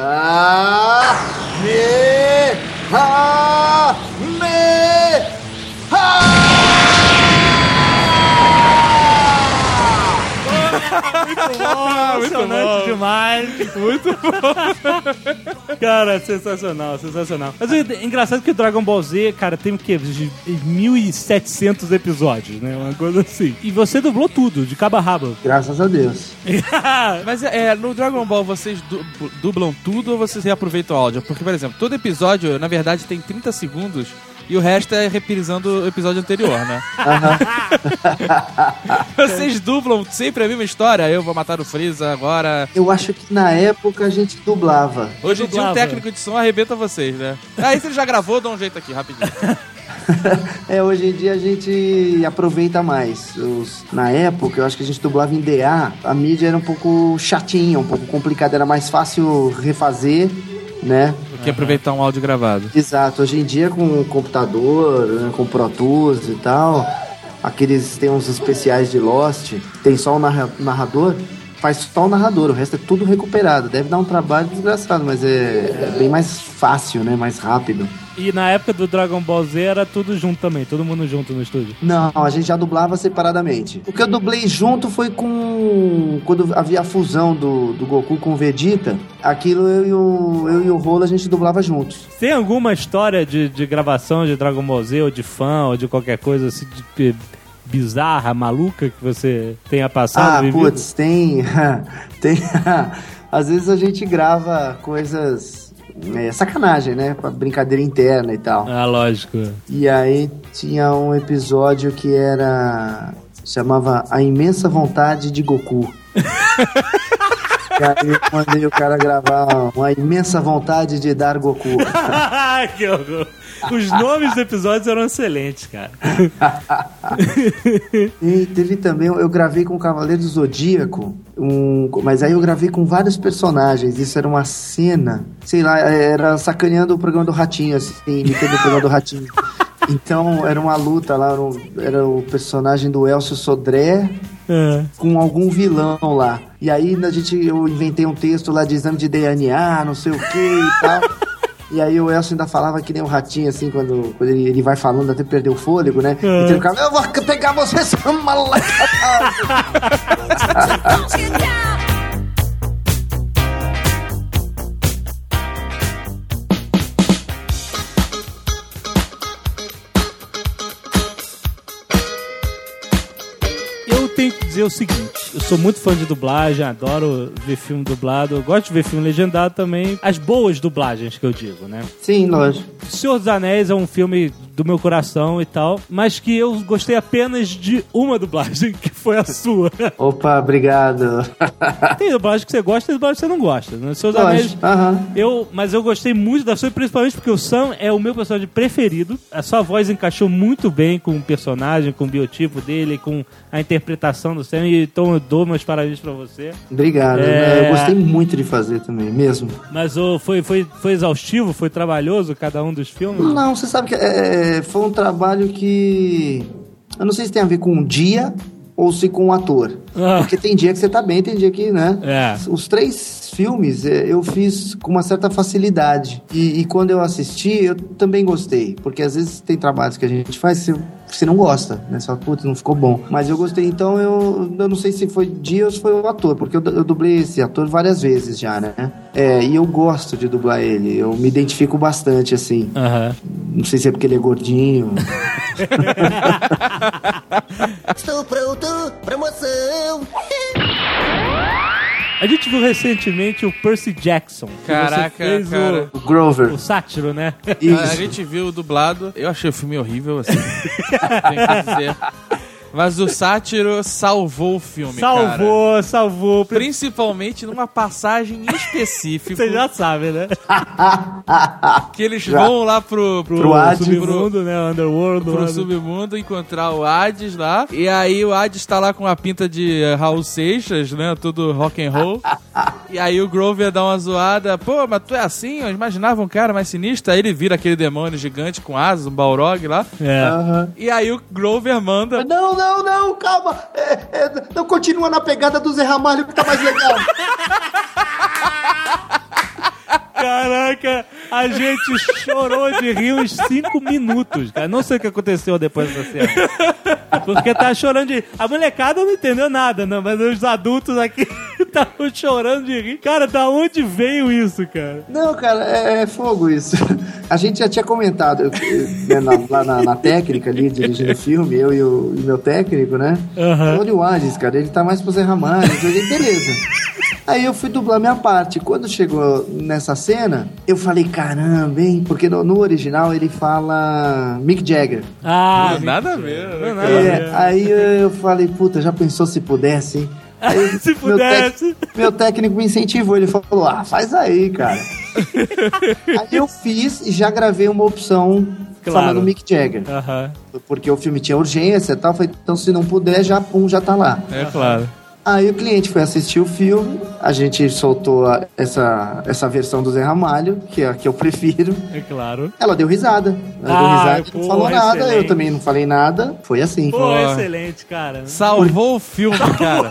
Muito bom, emocionante demais. Muito bom. Cara, sensacional, sensacional. Mas é engraçado que o Dragon Ball Z, cara, tem o quê? mil e setecentos episódios, né? Uma coisa assim. E você dublou tudo, de cabo a rabo. Graças a Deus. Mas é, no Dragon Ball vocês du- dublam tudo ou vocês reaproveitam o áudio? Porque, por exemplo, todo episódio, na verdade, tem trinta segundos e o resto é reprisando o episódio anterior, né? Vocês dublam sempre a mesma história? Eu vou matar o Freeza agora. Eu acho que na época a gente dublava. Hoje em dia um dublava. técnico de som arrebenta vocês, né? Aí você já gravou, dá um jeito aqui, rapidinho. É, hoje em dia a gente aproveita mais. Os- na época, eu acho que a gente dublava em D A, a mídia era um pouco chatinha, um pouco complicada, era mais fácil refazer, né? Do que aproveitar um áudio gravado. Exato, hoje em dia com o computador, né, com Pro Tools e tal, aqueles tem uns especiais de Lost, tem só o narra- narrador, faz só o narrador, o resto é tudo recuperado. Deve dar um trabalho desgraçado, mas é, é bem mais fácil, né? Mais rápido. E na época do Dragon Ball Z era tudo junto também, todo mundo junto no estúdio. Não, a gente já dublava separadamente. O que eu dublei junto foi com... Quando havia a fusão do, do Goku com o Vegeta, aquilo eu e o, eu e o Rolo a gente dublava juntos. Tem alguma história de, de gravação de Dragon Ball Z, ou de fã, ou de qualquer coisa assim, de, bizarra, maluca, que você tenha passado? Ah, vivido? putz, tem... tem às vezes a gente grava coisas... É, sacanagem, né? Pra brincadeira interna e tal. Ah, lógico. E aí tinha um episódio que era... chamava A Imensa Vontade de Goku. E aí eu mandei o cara gravar Uma Imensa Vontade de Dar Goku. Que horror. Os nomes dos episódios eram excelentes, cara. E teve também, eu gravei com o Cavaleiro do Zodíaco, um, mas aí eu gravei com vários personagens. Isso era uma cena, sei lá, era sacaneando o programa do Ratinho, assim, imitando o programa do Ratinho. Então era uma luta lá, era, um, era o personagem do Elcio Sodré É. com algum vilão lá. E aí a gente, eu inventei um texto lá de exame de D N A, não sei o que e tal. E aí o Elcio ainda falava que nem um ratinho, assim, quando, quando ele, ele vai falando até perder o fôlego, né? É. Então ele ficava, eu vou pegar você, seu malaca. Eu tenho que dizer o seguinte, eu sou muito fã de dublagem, adoro ver filme dublado, eu gosto de ver filme legendado também, as boas dublagens que eu digo, né? Sim, lógico. Senhor dos Anéis é um filme do meu coração e tal, mas que eu gostei apenas de uma dublagem, que foi a sua. Opa, obrigado. Tem dublagem que você gosta e dublagem que você não gosta, né? Senhor dos Anéis, Lógico, aham. eu, mas eu gostei muito da sua, principalmente porque o Sam é o meu personagem preferido, a sua voz encaixou muito bem com o personagem, com o biotipo dele, com a interpretação do Sam, então eu dou meus parabéns pra você. Obrigado. É. Eu gostei muito de fazer também, mesmo. Mas oh, foi, foi, foi exaustivo, foi trabalhoso cada um dos filmes? Não, você sabe que é, foi um trabalho que... Eu não sei se tem a ver com o dia ou se com o ator. Ah. Porque tem dia que você tá bem, tem dia que, né? É. Os três filmes é, eu fiz com uma certa facilidade. E, e quando eu assisti, eu também gostei. Porque às vezes tem trabalhos que a gente faz que você, você não gosta, né? Você fala, putz, não ficou bom. Mas eu gostei, então eu, eu não sei se foi dia ou se foi o ator. Porque eu, eu dublei esse ator várias vezes já, né? É, e eu gosto de dublar ele. Eu me identifico bastante, assim. Aham. Não sei se é porque ele é gordinho. Estou pronto pra moção. A gente viu recentemente o Percy Jackson. que Caraca, você fez cara. O Grover. O, o sátiro, né? Isso. A gente viu o dublado. Eu achei o filme horrível, assim. Tem que dizer. Mas o sátiro salvou o filme, cara. Salvou, salvou. Principalmente numa passagem específica. Você já sabe, né? Que eles vão lá pro, pro, Pro Hades. submundo, né? Underworld. pro lá. submundo encontrar o Hades lá. E aí o Hades tá lá com a pinta de eh, Raul Seixas, né? Tudo rock and roll. E aí o Grover dá uma zoada. Pô, mas tu é assim? Eu imaginava um cara mais sinistro. Aí ele vira aquele demônio gigante com asas, um Balrog lá. É. Aham. E aí o Grover manda... Não, não, não, calma. É, é, não continua na pegada do Zé Ramalho que tá mais legal. Caraca, a gente chorou de rir uns cinco minutos, cara. Não sei o que aconteceu depois dessa cena. Porque tá chorando de rir. A molecada não entendeu nada, não, mas os adultos aqui estavam chorando de rir. Cara, da onde veio isso, cara? Não, cara, é, é fogo isso. A gente já tinha comentado eu, né, na, lá na, na técnica ali, dirigindo o filme, eu e o e meu técnico, né? Aham. O Tony Wages, cara, ele tá mais pro Zé Ramalho. Eu falei, beleza. Aí eu fui dublar minha parte. Quando chegou nessa cena, eu falei, caramba, hein? Porque no, no original ele fala Mick Jagger. Ah, Pô, nada a ver. Não, né, nada cara? a É, ver. aí eu falei, puta, já pensou se pudesse, hein? Aí, Se meu tec- pudesse. Meu técnico me incentivou, ele falou, ah, faz aí, cara. Aí eu fiz e já gravei uma opção Claro. falando Mick Jagger. Aham. Porque o filme tinha urgência e tal, falei, então se não puder, já pum, já tá lá. É claro. Aí o cliente foi assistir o filme, a gente soltou a- essa, essa versão do Zé Ramalho, que é a que eu prefiro. É claro. Ela deu risada. Ela Ah, deu risada, pô, não falou nada, excelente. eu também não falei nada. Foi assim. Pô, Pô. excelente, cara. Salvou o filme, cara.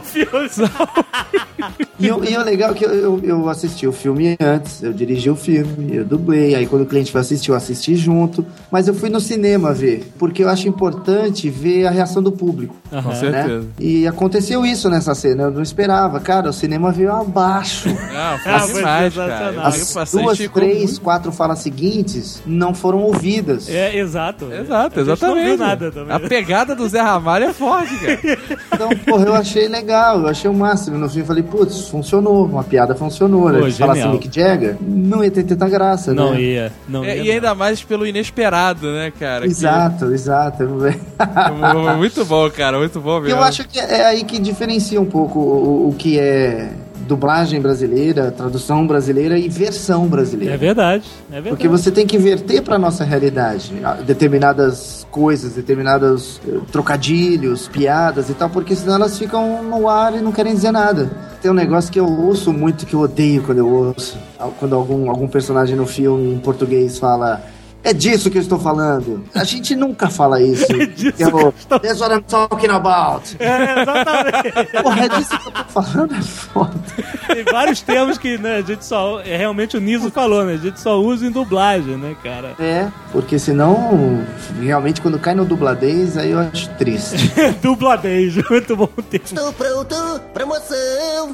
E, o- e o legal é que eu, eu, eu assisti o filme antes, eu dirigi o filme, eu dublei, aí quando o cliente foi assistir, eu assisti junto. Mas eu fui no cinema ver, porque eu acho importante ver a reação do público. Com Aham. certeza. Né? E aconteceu isso nessa cena, eu não esperava. Cara, o cinema veio abaixo. Não, foi Ah, foi demais, sensacional. cara. As Eu passei, duas, ficou três, muito- quatro falas seguintes não foram ouvidas. É, exato. Exato, A gente exatamente. não viu nada também. A pegada do Zé Ramalho é forte, cara. Então, porra, eu achei legal, eu achei o máximo. No fim, eu falei, putz, funcionou, uma piada funcionou. Né? Pô, Se falasse genial. Mick Jagger, não ia ter tanta graça, Não né? ia. Não É, ia e ainda mais pelo inesperado, né, cara? Que- Exato, exato. Muito bom, cara, muito bom mesmo. Eu acho que é aí que diferencia um pouco o, o que é dublagem brasileira, tradução brasileira e versão brasileira. É verdade. É verdade. Porque você tem que inverter para nossa realidade ah, determinadas coisas, determinados eh, trocadilhos, piadas e tal, porque senão elas ficam no ar e não querem dizer nada. Tem um negócio que eu ouço muito, que eu odeio quando eu ouço, quando algum, algum personagem no filme em português fala: é disso que eu estou falando. A gente nunca fala isso. disso que eu, That's what I'm talking about. É, exatamente. Porra, é disso que eu tô falando, é foda. Tem vários termos que, né, a gente só... É, realmente o Niso falou, né? A gente só usa em dublagem, né, cara? É, porque senão, realmente, quando cai no dubladez, aí eu acho triste. Dubladez. Muito bom termo. Estou pronto, promoção.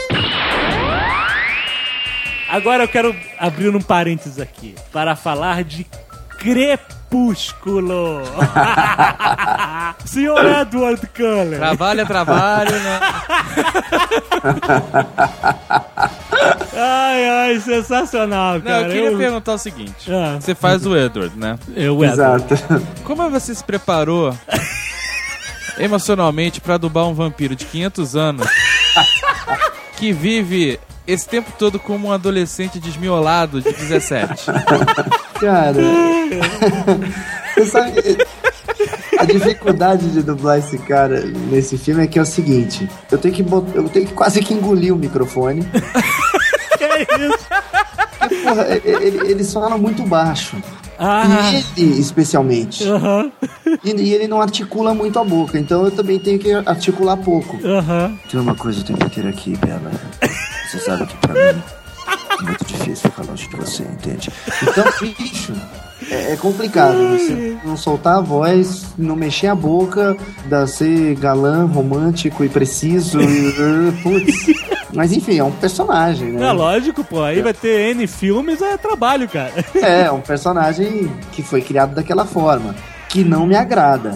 Agora eu quero abrir um parênteses aqui para falar de Crepúsculo. Senhor Edward Cullen. Trabalho é trabalho, né? Ai, ai, sensacional, Não, cara. eu queria perguntar o seguinte. Ah. Você faz o Edward, né? Eu, Edward. Exato. Como você se preparou emocionalmente pra dublar um vampiro de quinhentos anos que vive esse tempo todo como um adolescente desmiolado de dezessete? Cara, você sabe, a dificuldade de dublar esse cara nesse filme é que é o seguinte: eu tenho que, bot... eu tenho que quase que engolir o microfone. Que é isso? Porque, porra, ele- eles falam muito baixo. Ah, E ele, especialmente. aham, E, e ele não articula muito a boca, então eu também tenho que articular pouco. aham. Tem uma coisa que eu tenho que ter aqui, Bela. Você sabe que pra mim é muito difícil ficar longe de você, entende? Então, bicho, é, é complicado. Você não soltar a voz, não mexer a boca, da ser galã, romântico e preciso. E, putz. Mas enfim, é um personagem, né? É lógico, pô. Aí vai ter N filmes, é trabalho, cara. É, um personagem que foi criado daquela forma. Que não me agrada.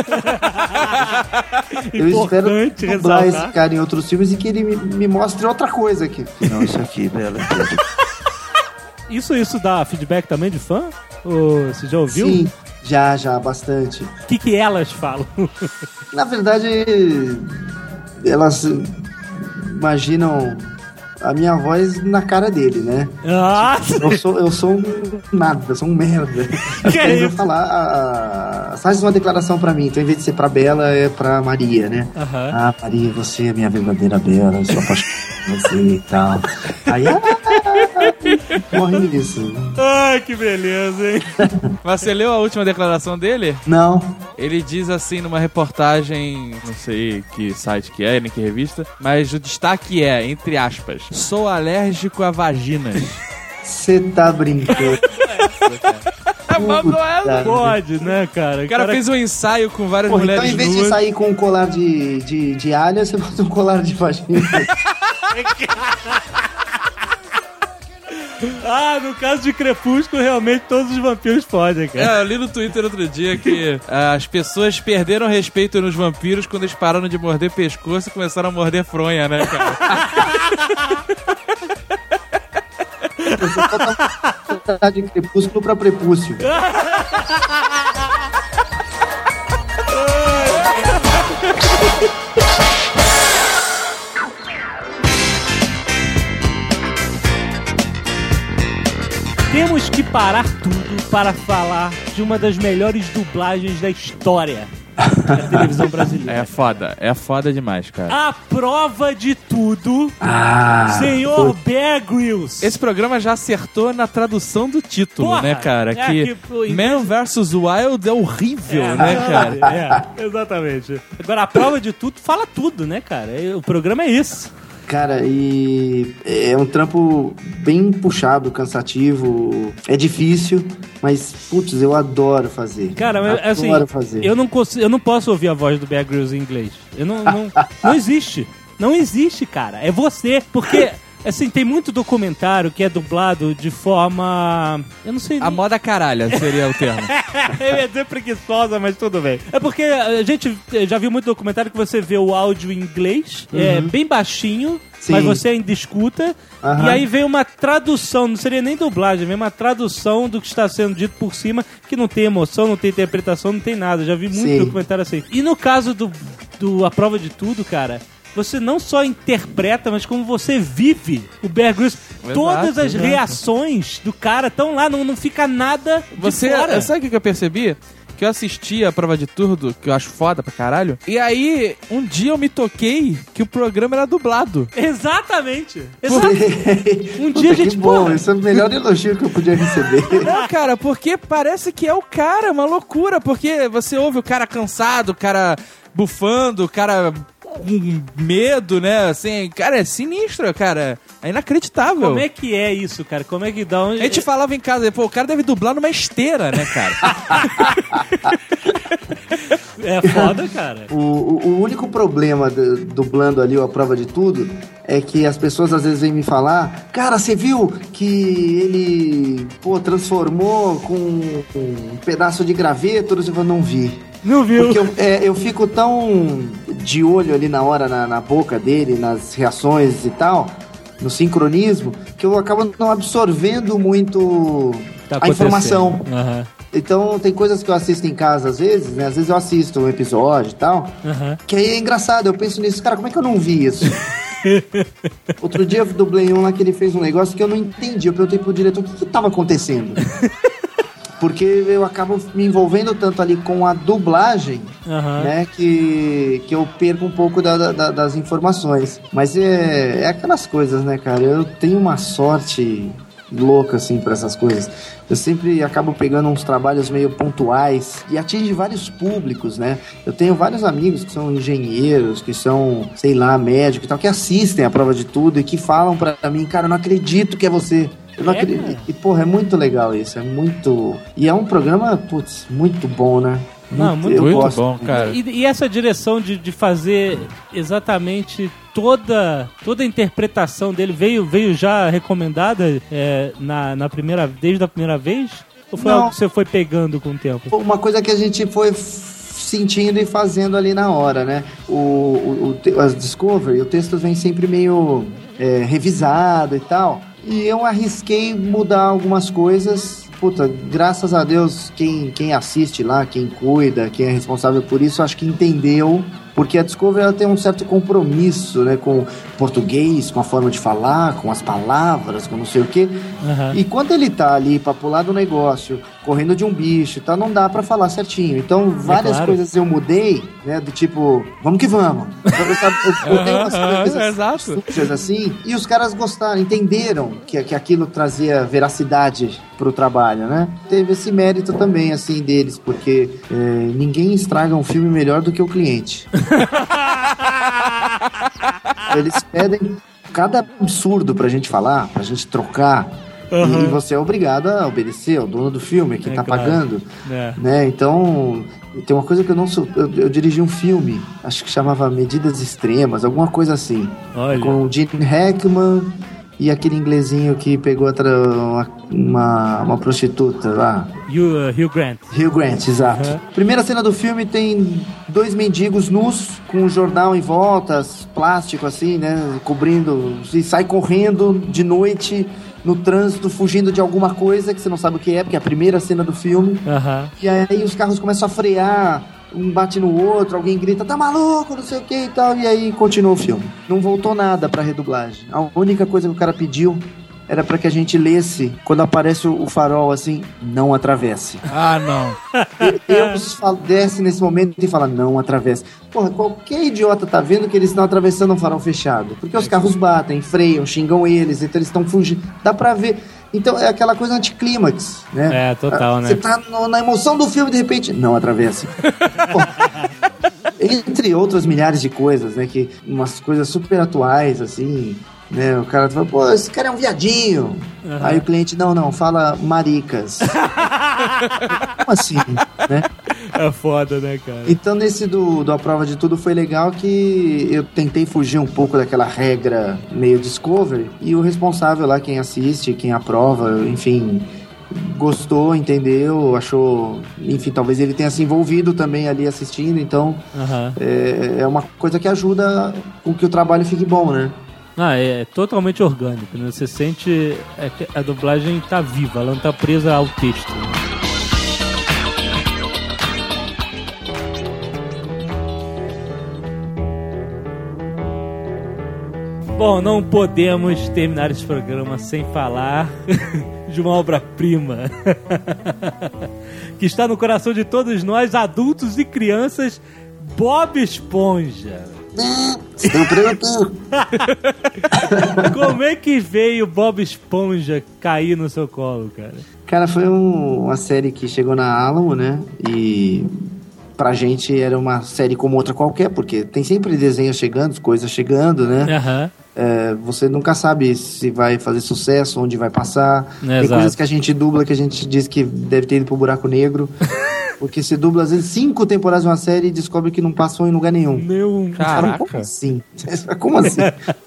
Eu espero Importante dublar esse ressaltar. cara em outros filmes e que ele me, me mostre outra coisa aqui. Não, isso aqui, Bela. Isso, isso dá feedback também de fã? Ô, você já ouviu? Sim, já, já, bastante. O que, que elas falam? Na verdade, elas imaginam a minha voz na cara dele, né? Ah, Eu sou, eu sou um nada, eu sou um merda. Que é Eles vão isso? falar, a- a- faz uma declaração pra mim, então em vez de ser pra Bela, é pra Maria, né? Aham. Ah, Maria, você é minha verdadeira Bela, eu sou apaixonado por assim e tal. Aí, ah, morre disso. Ai, que beleza, hein? Mas você leu a última declaração dele? Não. Ele diz assim numa reportagem, não sei que site que é, nem que revista, mas o destaque é, entre aspas, sou alérgico a vaginas. Você tá brincando. Mandou ela. Pode, né, cara? O cara fez um ensaio com várias Porra, mulheres então, em vez nuas. de sair com um colar de, de, de alha, você bota um colar de vagina. Ah, no caso de Crepúsculo, realmente todos os vampiros podem, cara. É, eu li no Twitter outro dia que as pessoas perderam respeito nos vampiros quando eles pararam de morder pescoço e começaram a morder fronha, né, cara? Você tá de crepúsculo pra prepúcio. Temos que parar tudo para falar de uma das melhores dublagens da história da televisão brasileira. É foda, é foda demais, cara. A prova de tudo, Ah, senhor Bear Grylls. Esse programa já acertou na tradução do título, Porra, né, cara? é que que, pô, Man versus. Wild é horrível, É, né, cara? É, exatamente. Agora, a prova de tudo fala tudo, né, cara? O programa é isso. cara, e é um trampo bem puxado, cansativo, é difícil, mas, putz, eu adoro fazer. Cara, mas, assim, adoro fazer. eu não, consigo, eu não posso ouvir a voz do Bear Grylls em inglês. Eu não, não, não existe. Não existe, cara. É você. Porque, assim, tem muito documentário que é dublado de forma... Eu não sei... A moda caralha seria o termo. Eu ia dizer preguiçosa, mas tudo bem. É porque a gente já viu muito documentário que você vê o áudio em inglês, uhum. é bem baixinho, sim. Mas você ainda escuta, uhum. E aí vem uma tradução, não seria nem dublagem, vem uma tradução do que está sendo dito por cima, que não tem emoção, não tem interpretação, não tem nada. Já vi muito sim. documentário assim. E no caso do, do A Prova de Tudo, cara... Você não só interpreta, mas como você vive o Bear Grylls. Exato, todas as exato. reações do cara estão lá, não, não fica nada de você, fora. Sabe o que eu percebi? Que eu assisti a Prova de Tudo, que eu acho foda pra caralho. E aí, um dia eu me toquei que o programa era dublado. Exatamente. Exato. Um dia a gente... Que bom, porra. esse é o melhor elogio que eu podia receber. Não, cara, porque parece que é o cara, uma loucura. Porque você ouve o cara cansado, o cara bufando, o cara... com medo, né? Assim, cara, é sinistro, cara. É inacreditável. Como é que é isso, cara? Como é que dá um... A gente falava em casa, pô, o cara deve dublar numa esteira, né, cara? É foda, cara. O, o, o único problema de, dublando ali a Prova de Tudo é que as pessoas às vezes vêm me falar, cara, você viu que ele, pô, transformou com um pedaço de graveto? Eu falo, não vi. Não viu? Porque eu, é, eu fico tão de olho ali na hora, na, na boca dele, nas reações e tal, no sincronismo, que eu acabo não absorvendo muito tá a informação. Uhum. Então, tem coisas que eu assisto em casa às vezes, né? Às vezes eu assisto um episódio e tal, uhum. que aí é engraçado, eu penso nisso, cara, como é que eu não vi isso? Outro dia eu dublei um lá que ele fez um negócio que eu não entendi, eu perguntei pro diretor, o que que tava acontecendo? Porque eu acabo me envolvendo tanto ali com a dublagem, uhum. né, que, que eu perco um pouco da, da, das informações. Mas é, é aquelas coisas, né, cara? Eu tenho uma sorte louca, assim, pra essas coisas. Eu sempre acabo pegando uns trabalhos meio pontuais e atinge vários públicos, né? Eu tenho vários amigos que são engenheiros, que são, sei lá, médicos e tal, que assistem a Prova de Tudo e que falam pra mim, cara, eu não acredito que é você. Eu não é, acredito. E, porra, é muito legal isso, é muito... E é um programa, putz, muito bom, né? Muito, não, muito, eu muito gosto. bom, cara. E, e essa direção de, de fazer exatamente toda, toda a interpretação dele veio, veio já recomendada é, na, na primeira, desde a primeira vez? Ou foi não. algo que você foi pegando com o tempo? Uma coisa que a gente foi sentindo e fazendo ali na hora, né? O, o, o, as Discovery, o texto vem sempre meio é, revisado e tal. E eu arrisquei mudar algumas coisas. Puta, graças a Deus, quem, quem assiste lá, quem cuida, quem é responsável por isso, acho que entendeu. Porque a Discovery ela tem um certo compromisso, né, com o português, com a forma de falar, com as palavras, com não sei o quê. Uhum. E quando ele tá ali pra pular do negócio correndo de um bicho e tal, não dá pra falar certinho. Então, várias claro. coisas eu mudei, né, do tipo, vamos que vamos. Eu, sabe, eu, eu tenho umas coisas Exato. sujas assim, e os caras gostaram, entenderam que, que aquilo trazia veracidade pro trabalho, né? Teve esse mérito também, assim, deles, porque é, ninguém estraga um filme melhor do que o cliente. Eles pedem cada absurdo pra gente falar, pra gente trocar. Uhum. E você é obrigado a obedecer ao dono do filme, que é, tá claro. pagando. É. Né? Então, tem uma coisa que eu não sou. Eu, eu dirigi um filme, acho que chamava Medidas Extremas, alguma coisa assim. Olha. Com o Gene Hackman e aquele inglesinho que pegou outra, uma, uma, uma prostituta lá. Hugh, uh, Hugh Grant. Hugh Grant, exato. Uhum. Primeira cena do filme tem dois mendigos nus, com um jornal em volta, plástico assim, né? Cobrindo, e sai correndo de noite no trânsito, fugindo de alguma coisa que você não sabe o que é, porque é a primeira cena do filme. Uhum. E aí os carros começam a frear, um bate no outro, alguém grita, tá maluco, não sei o que e tal, e aí continua o filme. Não voltou nada pra redublagem. A única coisa que o cara pediu era pra que a gente lesse, quando aparece o farol assim, não atravesse. Ah, não. E Deus desce nesse momento e fala, não atravesse. Porra, qualquer idiota tá vendo que eles estão atravessando um farol fechado. Porque os carros batem, freiam, xingam eles, então eles estão fugindo. Dá pra ver. Então é aquela coisa anticlímax, né? É, total, né? Você tá no, na emoção do filme, de repente, não atravessa. Entre outras milhares de coisas, né? Que umas coisas super atuais, assim... Né, o cara fala, pô, esse cara é um viadinho. Uhum. Aí o cliente, não, não, fala maricas. Como assim? Né? É foda, né, cara? Então, nesse do, do A Prova de Tudo foi legal que eu tentei fugir um pouco daquela regra meio Discovery, e o responsável lá, quem assiste, quem aprova, enfim, gostou, entendeu, achou, enfim, talvez ele tenha se envolvido também ali assistindo, então uhum. é, é uma coisa que ajuda com que o trabalho fique bom, né? Ah, é totalmente orgânico, né? Você sente é, que a dublagem tá viva, ela não tá presa ao texto. Né? Bom, não podemos terminar esse programa sem falar de uma obra-prima que está no coração de todos nós, adultos e crianças, Bob Esponja. Estou pronto. Como é que veio Bob Esponja cair no seu colo, cara? Cara, foi um, uma série que chegou na Alamo, né? E pra gente era uma série como outra qualquer, porque tem sempre desenhos chegando, coisas chegando, né? Uhum. É, você nunca sabe se vai fazer sucesso, onde vai passar. É, tem exato. Coisas que a gente dubla que a gente diz que deve ter ido pro buraco negro. Porque você dubla, às vezes, cinco temporadas de uma série e descobre que não passou em lugar nenhum. Meu, caraca. Como assim? Como assim?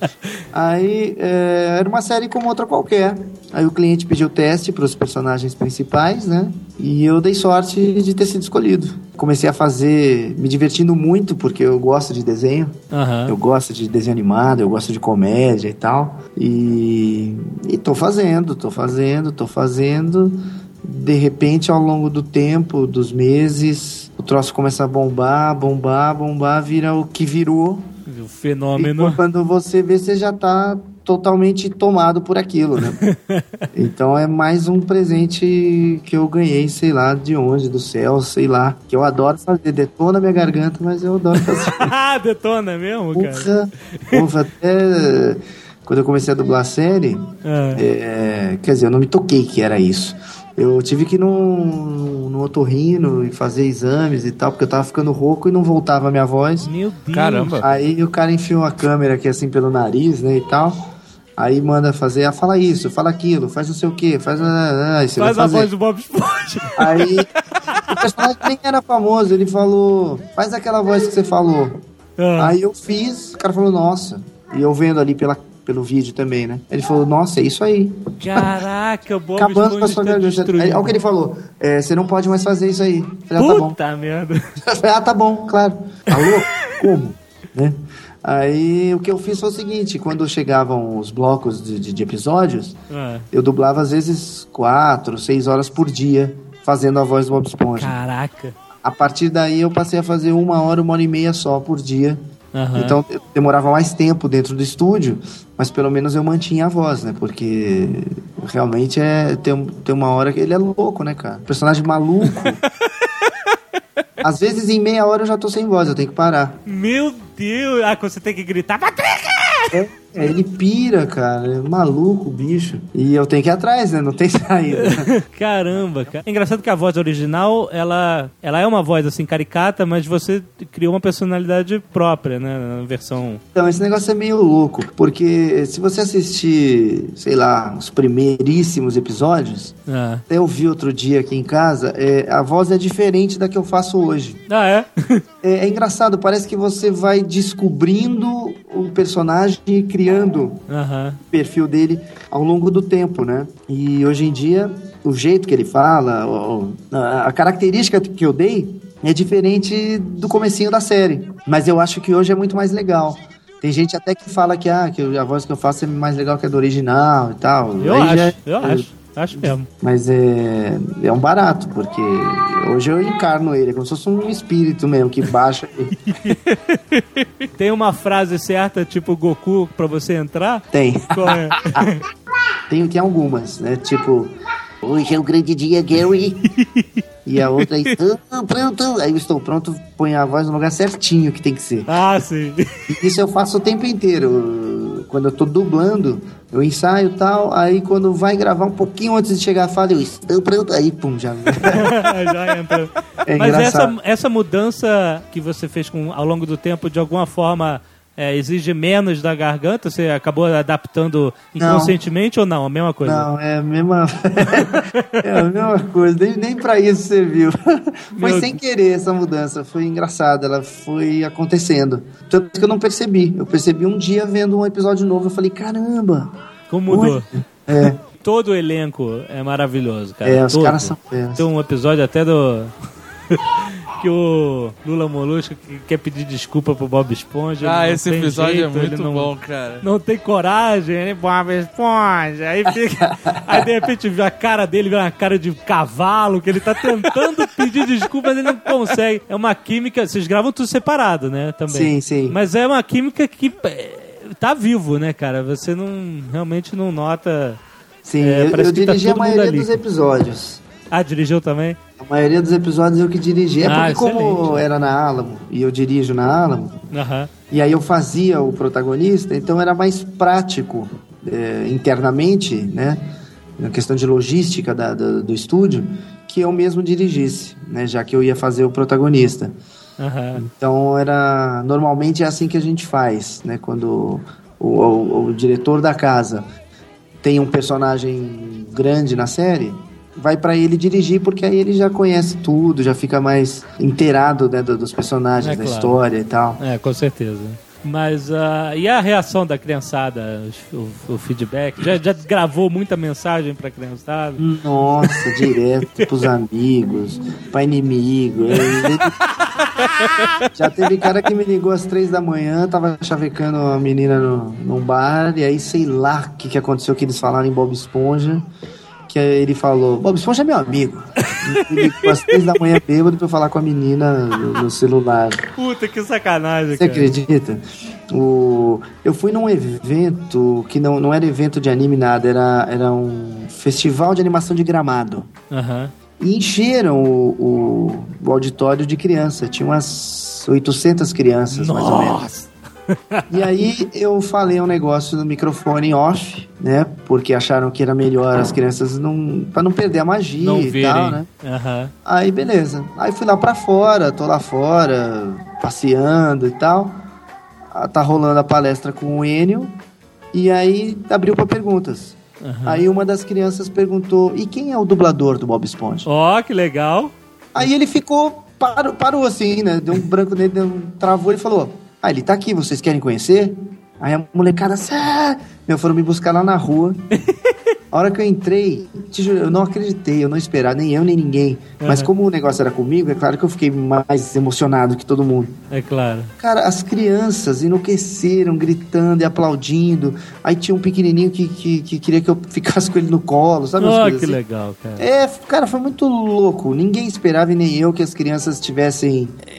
Aí, é, era uma série como outra qualquer. Aí o cliente pediu teste para os personagens principais, né? E eu dei sorte de ter sido escolhido. Comecei a fazer, me divertindo muito, porque eu gosto de desenho. Uhum. Eu gosto de desenho animado, eu gosto de comédia e tal. E, e tô fazendo, tô fazendo, tô fazendo... De repente, ao longo do tempo, dos meses, o troço começa a bombar, bombar, bombar, vira o que virou. O fenômeno. E quando você vê, você já tá totalmente tomado por aquilo, né? Então é mais um presente que eu ganhei, sei lá de onde, do céu, sei lá. Que eu adoro fazer. Detona minha garganta, mas eu adoro fazer. Detona mesmo, cara? Porra, até... Quando eu comecei a dublar a série, é. É, quer dizer, eu não me toquei que era isso. Eu tive que ir no, no otorrino e fazer exames e tal, porque eu tava ficando rouco e não voltava a minha voz. Meu Deus! Caramba! Aí o cara enfiou a câmera aqui assim pelo nariz, né, e tal. Aí manda fazer, ah, fala isso, fala aquilo, faz não sei o que, faz... Ah, ah, faz a voz do Bob Esponja. Aí o personagem nem era famoso, ele falou, faz aquela voz que você falou. Ah. Aí eu fiz, o cara falou, nossa. E eu vendo ali pela... pelo vídeo também, né? Ele falou, nossa, é isso aí. Caraca, o Bob acabando com a sua garganta. Olha o que ele falou, é, você não pode mais fazer isso aí. Eu falei, ah, tá bom. Puta merda. Eu falei, ah, tá bom, claro. Alô? Como? Né? Aí o que eu fiz foi o seguinte, quando chegavam os blocos de, de, de episódios, ah. eu dublava às vezes quatro, seis horas por dia, fazendo a voz do Bob Esponja. Caraca. A partir daí eu passei a fazer uma hora, uma hora e meia só por dia, Aham. Então eu demorava mais tempo dentro do estúdio, mas pelo menos eu mantinha a voz, né? Porque realmente é tem, tem uma hora que ele é louco, né, cara? Personagem maluco. Às vezes em meia hora eu já tô sem voz, eu tenho que parar. Meu Deus! Ah, você tem que gritar, Patrick! É, é, ele pira, cara. É maluco o bicho. E eu tenho que ir atrás, né? Não tem saída. Caramba, cara. É engraçado que a voz original, ela, ela é uma voz assim caricata, mas você criou uma personalidade própria, né? Na versão... Então, esse negócio é meio louco. Porque se você assistir, sei lá, os primeiríssimos episódios, Ah, até eu vi outro dia aqui em casa, é, a voz é diferente da que eu faço hoje. ah é? É, é engraçado, parece que você vai descobrindo o personagem e criando Aham. o perfil dele ao longo do tempo, né? E hoje em dia, o jeito que ele fala, o- a a característica que eu dei é diferente do comecinho da série. Mas eu acho que hoje é muito mais legal. Tem gente até que fala que, ah, que a voz que eu faço é mais legal que a do original e tal. Eu Aí acho, já é- eu acho. Acho mesmo. Mas é, é um barato, porque hoje eu encarno ele, é como se fosse um espírito mesmo, que baixa e Tem uma frase certa, tipo Goku, pra você entrar? tem. Qual é? Tem, tem algumas, né? Tipo, Hoje é um grande dia, Gary. e a outra é Estou pronto. aí eu estou pronto, põe a voz no lugar certinho que tem que ser. Ah, sim. E isso eu faço o tempo inteiro. Quando eu tô dublando, eu ensaio e tal, aí quando vai gravar um pouquinho antes de chegar a fala, eu estou pronto. Aí, pum, já... Já entra. É Mas essa, engraçado. essa mudança que você fez com, ao longo do tempo, de alguma forma, é, exige menos da garganta? Você acabou adaptando inconscientemente ou não? A mesma coisa? Não, é a mesma, é a mesma coisa, nem, nem pra isso serviu. Foi Meu sem querer essa mudança, foi engraçada, ela foi acontecendo. Tanto que eu não percebi, eu percebi um dia vendo um episódio novo, eu falei, caramba. Como mudou? É, Todo o elenco é maravilhoso, cara. é os Todo. caras são feras. Tem um episódio até do... que o Lula Molusco quer pedir desculpa pro Bob Esponja. Ah, ele não esse tem episódio jeito, é muito ele não, bom, cara. Não tem coragem, né? Bob Esponja. Aí fica... Aí, de repente, a cara dele vira uma cara de cavalo, que ele tá tentando pedir desculpa, mas ele não consegue. É uma química... Vocês gravam tudo separado, né? Também. Sim, sim. Mas é uma química que é, tá vivo, né, cara? Você não... Realmente não nota... Sim, É, eu, parece eu que tá dirigi a todo mundo maioria ali. dos episódios. Ah, dirigiu também? A maioria dos episódios eu que dirigi. É Ah, porque como excelente. era na Alamo e eu dirijo na Alamo, Aham. e aí eu fazia o protagonista, então era mais prático é, internamente, né? Na questão de logística da, do, do estúdio, que eu mesmo dirigisse, né? Já que eu ia fazer o protagonista. Aham. Então era normalmente é assim que a gente faz, né? Quando o, o, o diretor da casa tem um personagem grande na série, vai pra ele dirigir, porque aí ele já conhece tudo, já fica mais inteirado, né, do- dos personagens, É da claro. história e tal. É, com certeza. Mas, ah, e a reação da criançada, os- o, o feedback? Já, já gravou muita mensagem pra criançada? Nossa, direto pros amigos, pra inimigo. Ele- Já teve cara que me ligou às três da manhã, tava chavecando uma menina no, num bar, e aí sei lá o que, que aconteceu, que eles falaram em Bob Esponja, que aí ele falou, Bob Esponja é meu amigo. Me ligou às três da manhã bêbado pra eu falar com a menina no, no celular. Puta, que sacanagem, Você cara. acredita? O... Eu fui num evento que não, não era evento de anime nada, era, era um festival de animação de Gramado. Aham. E encheram o, o, o auditório de criança. Tinha umas oitocentas crianças, mais ou menos. Nossa! E aí eu falei um negócio no microfone off, né? Porque acharam que era melhor as crianças não... pra não perder a magia Não e virem. tal, né? Aham. Aí beleza. Aí fui lá pra fora, tô lá fora, passeando e tal. Ah, tá rolando a palestra com o Enio. E aí abriu pra perguntas. Aham. Aí uma das crianças perguntou, e quem é o dublador do Bob Esponja? Ó, que legal. Aí ele ficou, parou, parou assim, né? Deu um branco nele, deu um, travou e falou, ah, ele tá aqui, vocês querem conhecer? Aí a molecada, "Sé!" meu, foram me buscar lá na rua. A hora que eu entrei, te juro, eu não acreditei, eu não esperava, nem eu, nem ninguém. Mas Uhum. como o negócio era comigo, é claro que eu fiquei mais emocionado que todo mundo. É claro. Cara, as crianças enlouqueceram, gritando e aplaudindo. Aí tinha um pequenininho que, que, que queria que eu ficasse com ele no colo, sabe? umas Ó, coisas que assim. legal, cara. É, cara, foi muito louco. Ninguém esperava e nem eu que as crianças tivessem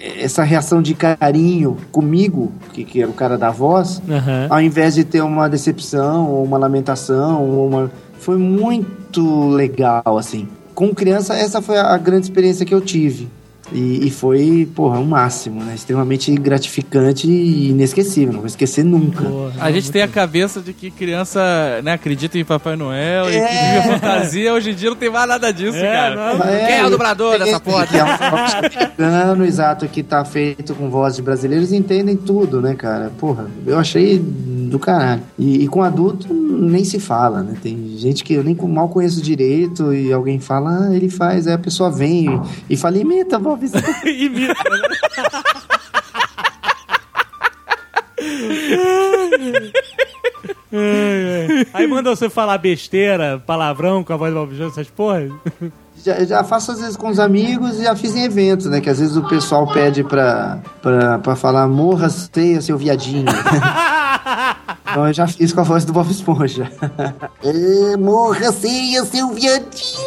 essa reação de carinho comigo, que, que era o cara da voz, Uhum. ao invés de ter uma decepção, ou uma lamentação, ou uma... foi muito legal, assim. Com criança, essa foi a grande experiência que eu tive. E, e foi, porra, o máximo, né? Extremamente gratificante e inesquecível. Não vou esquecer nunca. Porra, A gente muito tem a cabeça de que criança, né, acredita em Papai Noel e É. que vive a fantasia. Hoje em dia não tem mais nada disso, É, cara. não. Quem é o dublador dessa porra? Que é um troço americano, exato, que tá feito com voz de brasileiros, entendem tudo, né, cara? Porra, eu achei do caralho. E, e com adulto nem se fala, né? Tem gente que eu nem mal conheço direito e alguém fala, ah, ele faz, aí a pessoa vem e, e fala, imita, Bob. Imita, né? Ai, ai. Aí manda você falar besteira, palavrão com a voz do Bob Jones, essas porras. Já, já faço às vezes com os amigos e já fiz em eventos, né? Que às vezes o pessoal pede pra, pra, pra falar morra, ceia, seu viadinho. Então eu já fiz com a voz do Bob Esponja. Ah, morra, ceia, seu viadinho.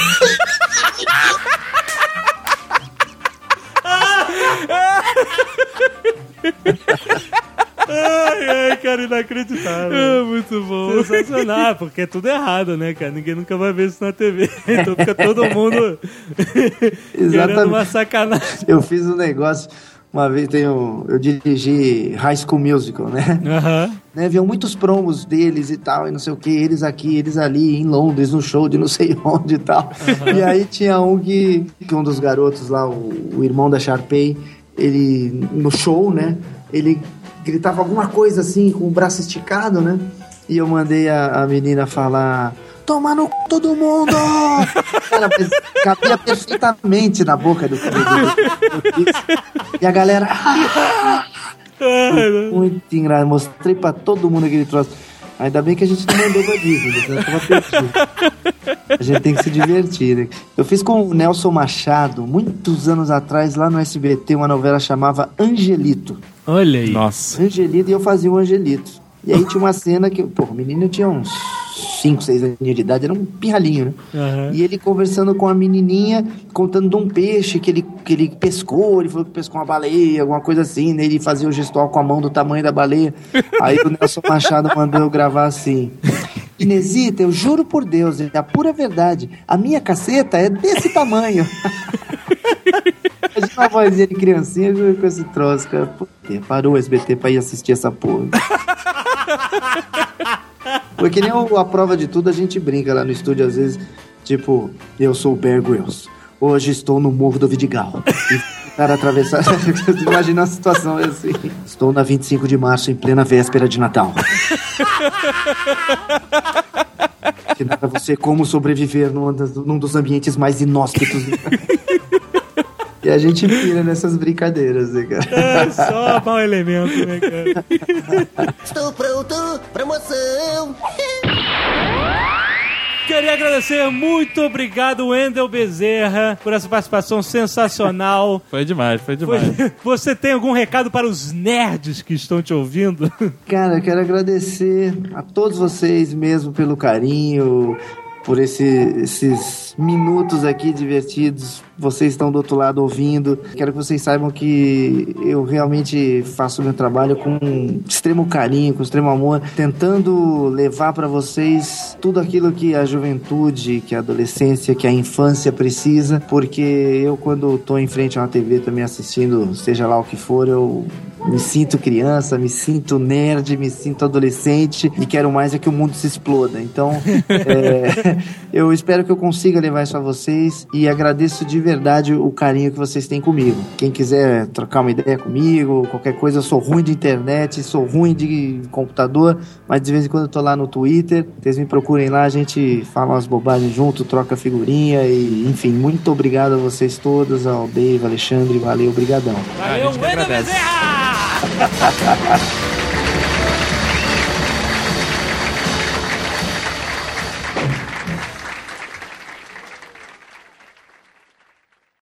Ai, ai, cara, inacreditável. É muito bom. Sensacional, porque é tudo errado, né, cara? Ninguém nunca vai ver isso na T V. Então fica todo mundo querendo uma sacanagem. Eu fiz um negócio, uma vez tenho, eu dirigi High School Musical, né? Aham. né? Viam muitos promos deles e tal, e não sei o que, eles aqui, eles ali, em Londres, no show de não sei onde e tal. Uhum. E aí tinha um que, que um dos garotos lá, o, o irmão da Sharpay, ele, no show, né? Ele gritava alguma coisa assim, com o braço esticado, né? E eu mandei a, a menina falar... Toma no c... todo mundo! Cara, mas cabia perfeitamente na boca do cara. E a galera... Muito engraçado. Mostrei pra todo mundo aquele troço. Ainda bem que a gente não mandou pra Disney, senão tava perdido. A gente tem que se divertir, né? Eu fiz com o Nelson Machado, muitos anos atrás, lá no S B T, uma novela chamava Angelito. Olha aí. Nossa. Angelito, e eu fazia o Angelito. E aí tinha uma cena que, pô, o menino tinha uns cinco, seis anos de idade, era um pirralhinho, né? Uhum. E ele conversando com a menininha, contando de um peixe que ele, que ele pescou, ele falou que pescou uma baleia, alguma coisa assim, né? Ele fazia o gestual com a mão do tamanho da baleia. Aí o Nelson Machado mandou eu gravar assim... Inesita, eu juro por Deus, é a pura verdade, a minha caceta é desse tamanho. Imagina uma vozinha de criancinha com esse troço, cara. Puta, parou o S B T pra ir assistir essa porra. Porque nem a prova de tudo, a gente brinca lá no estúdio, às vezes, tipo, eu sou o Bear Grylls, hoje estou no Morro do Vidigal. E o cara atravessar, imagina a situação assim. Estou na vinte e cinco de março, em plena véspera de Natal. Que nada, você como sobreviver num, num dos ambientes mais inóspitos. E a gente pira nessas brincadeiras, né, cara? É só mau elemento, né, cara? Estou pronto, promoção. Queria agradecer, muito obrigado, Wendel Bezerra, por essa participação sensacional. Foi demais, foi demais. Foi... Você tem algum recado para os nerds que estão te ouvindo? Cara, eu quero agradecer a todos vocês mesmo pelo carinho, por esse, esses minutos aqui divertidos. Vocês estão do outro lado ouvindo. Quero que vocês saibam que eu realmente faço o meu trabalho com extremo carinho, com extremo amor, tentando levar para vocês tudo aquilo que a juventude, que a adolescência, que a infância precisa, porque eu, quando estou em frente a uma T V também assistindo, seja lá o que for, eu me sinto criança, me sinto nerd, me sinto adolescente e quero mais é que o mundo se exploda. Então, é, eu espero que eu consiga levar isso a vocês e agradeço de verdade o carinho que vocês têm comigo. Quem quiser trocar uma ideia comigo, qualquer coisa, eu sou ruim de internet, sou ruim de computador, mas de vez em quando eu tô lá no Twitter, vocês me procurem lá, a gente fala umas bobagens junto, troca figurinha e, enfim, muito obrigado a vocês todos, ao Dave, Alexandre, valeu, obrigadão. Valeu, Wendel Bezerra!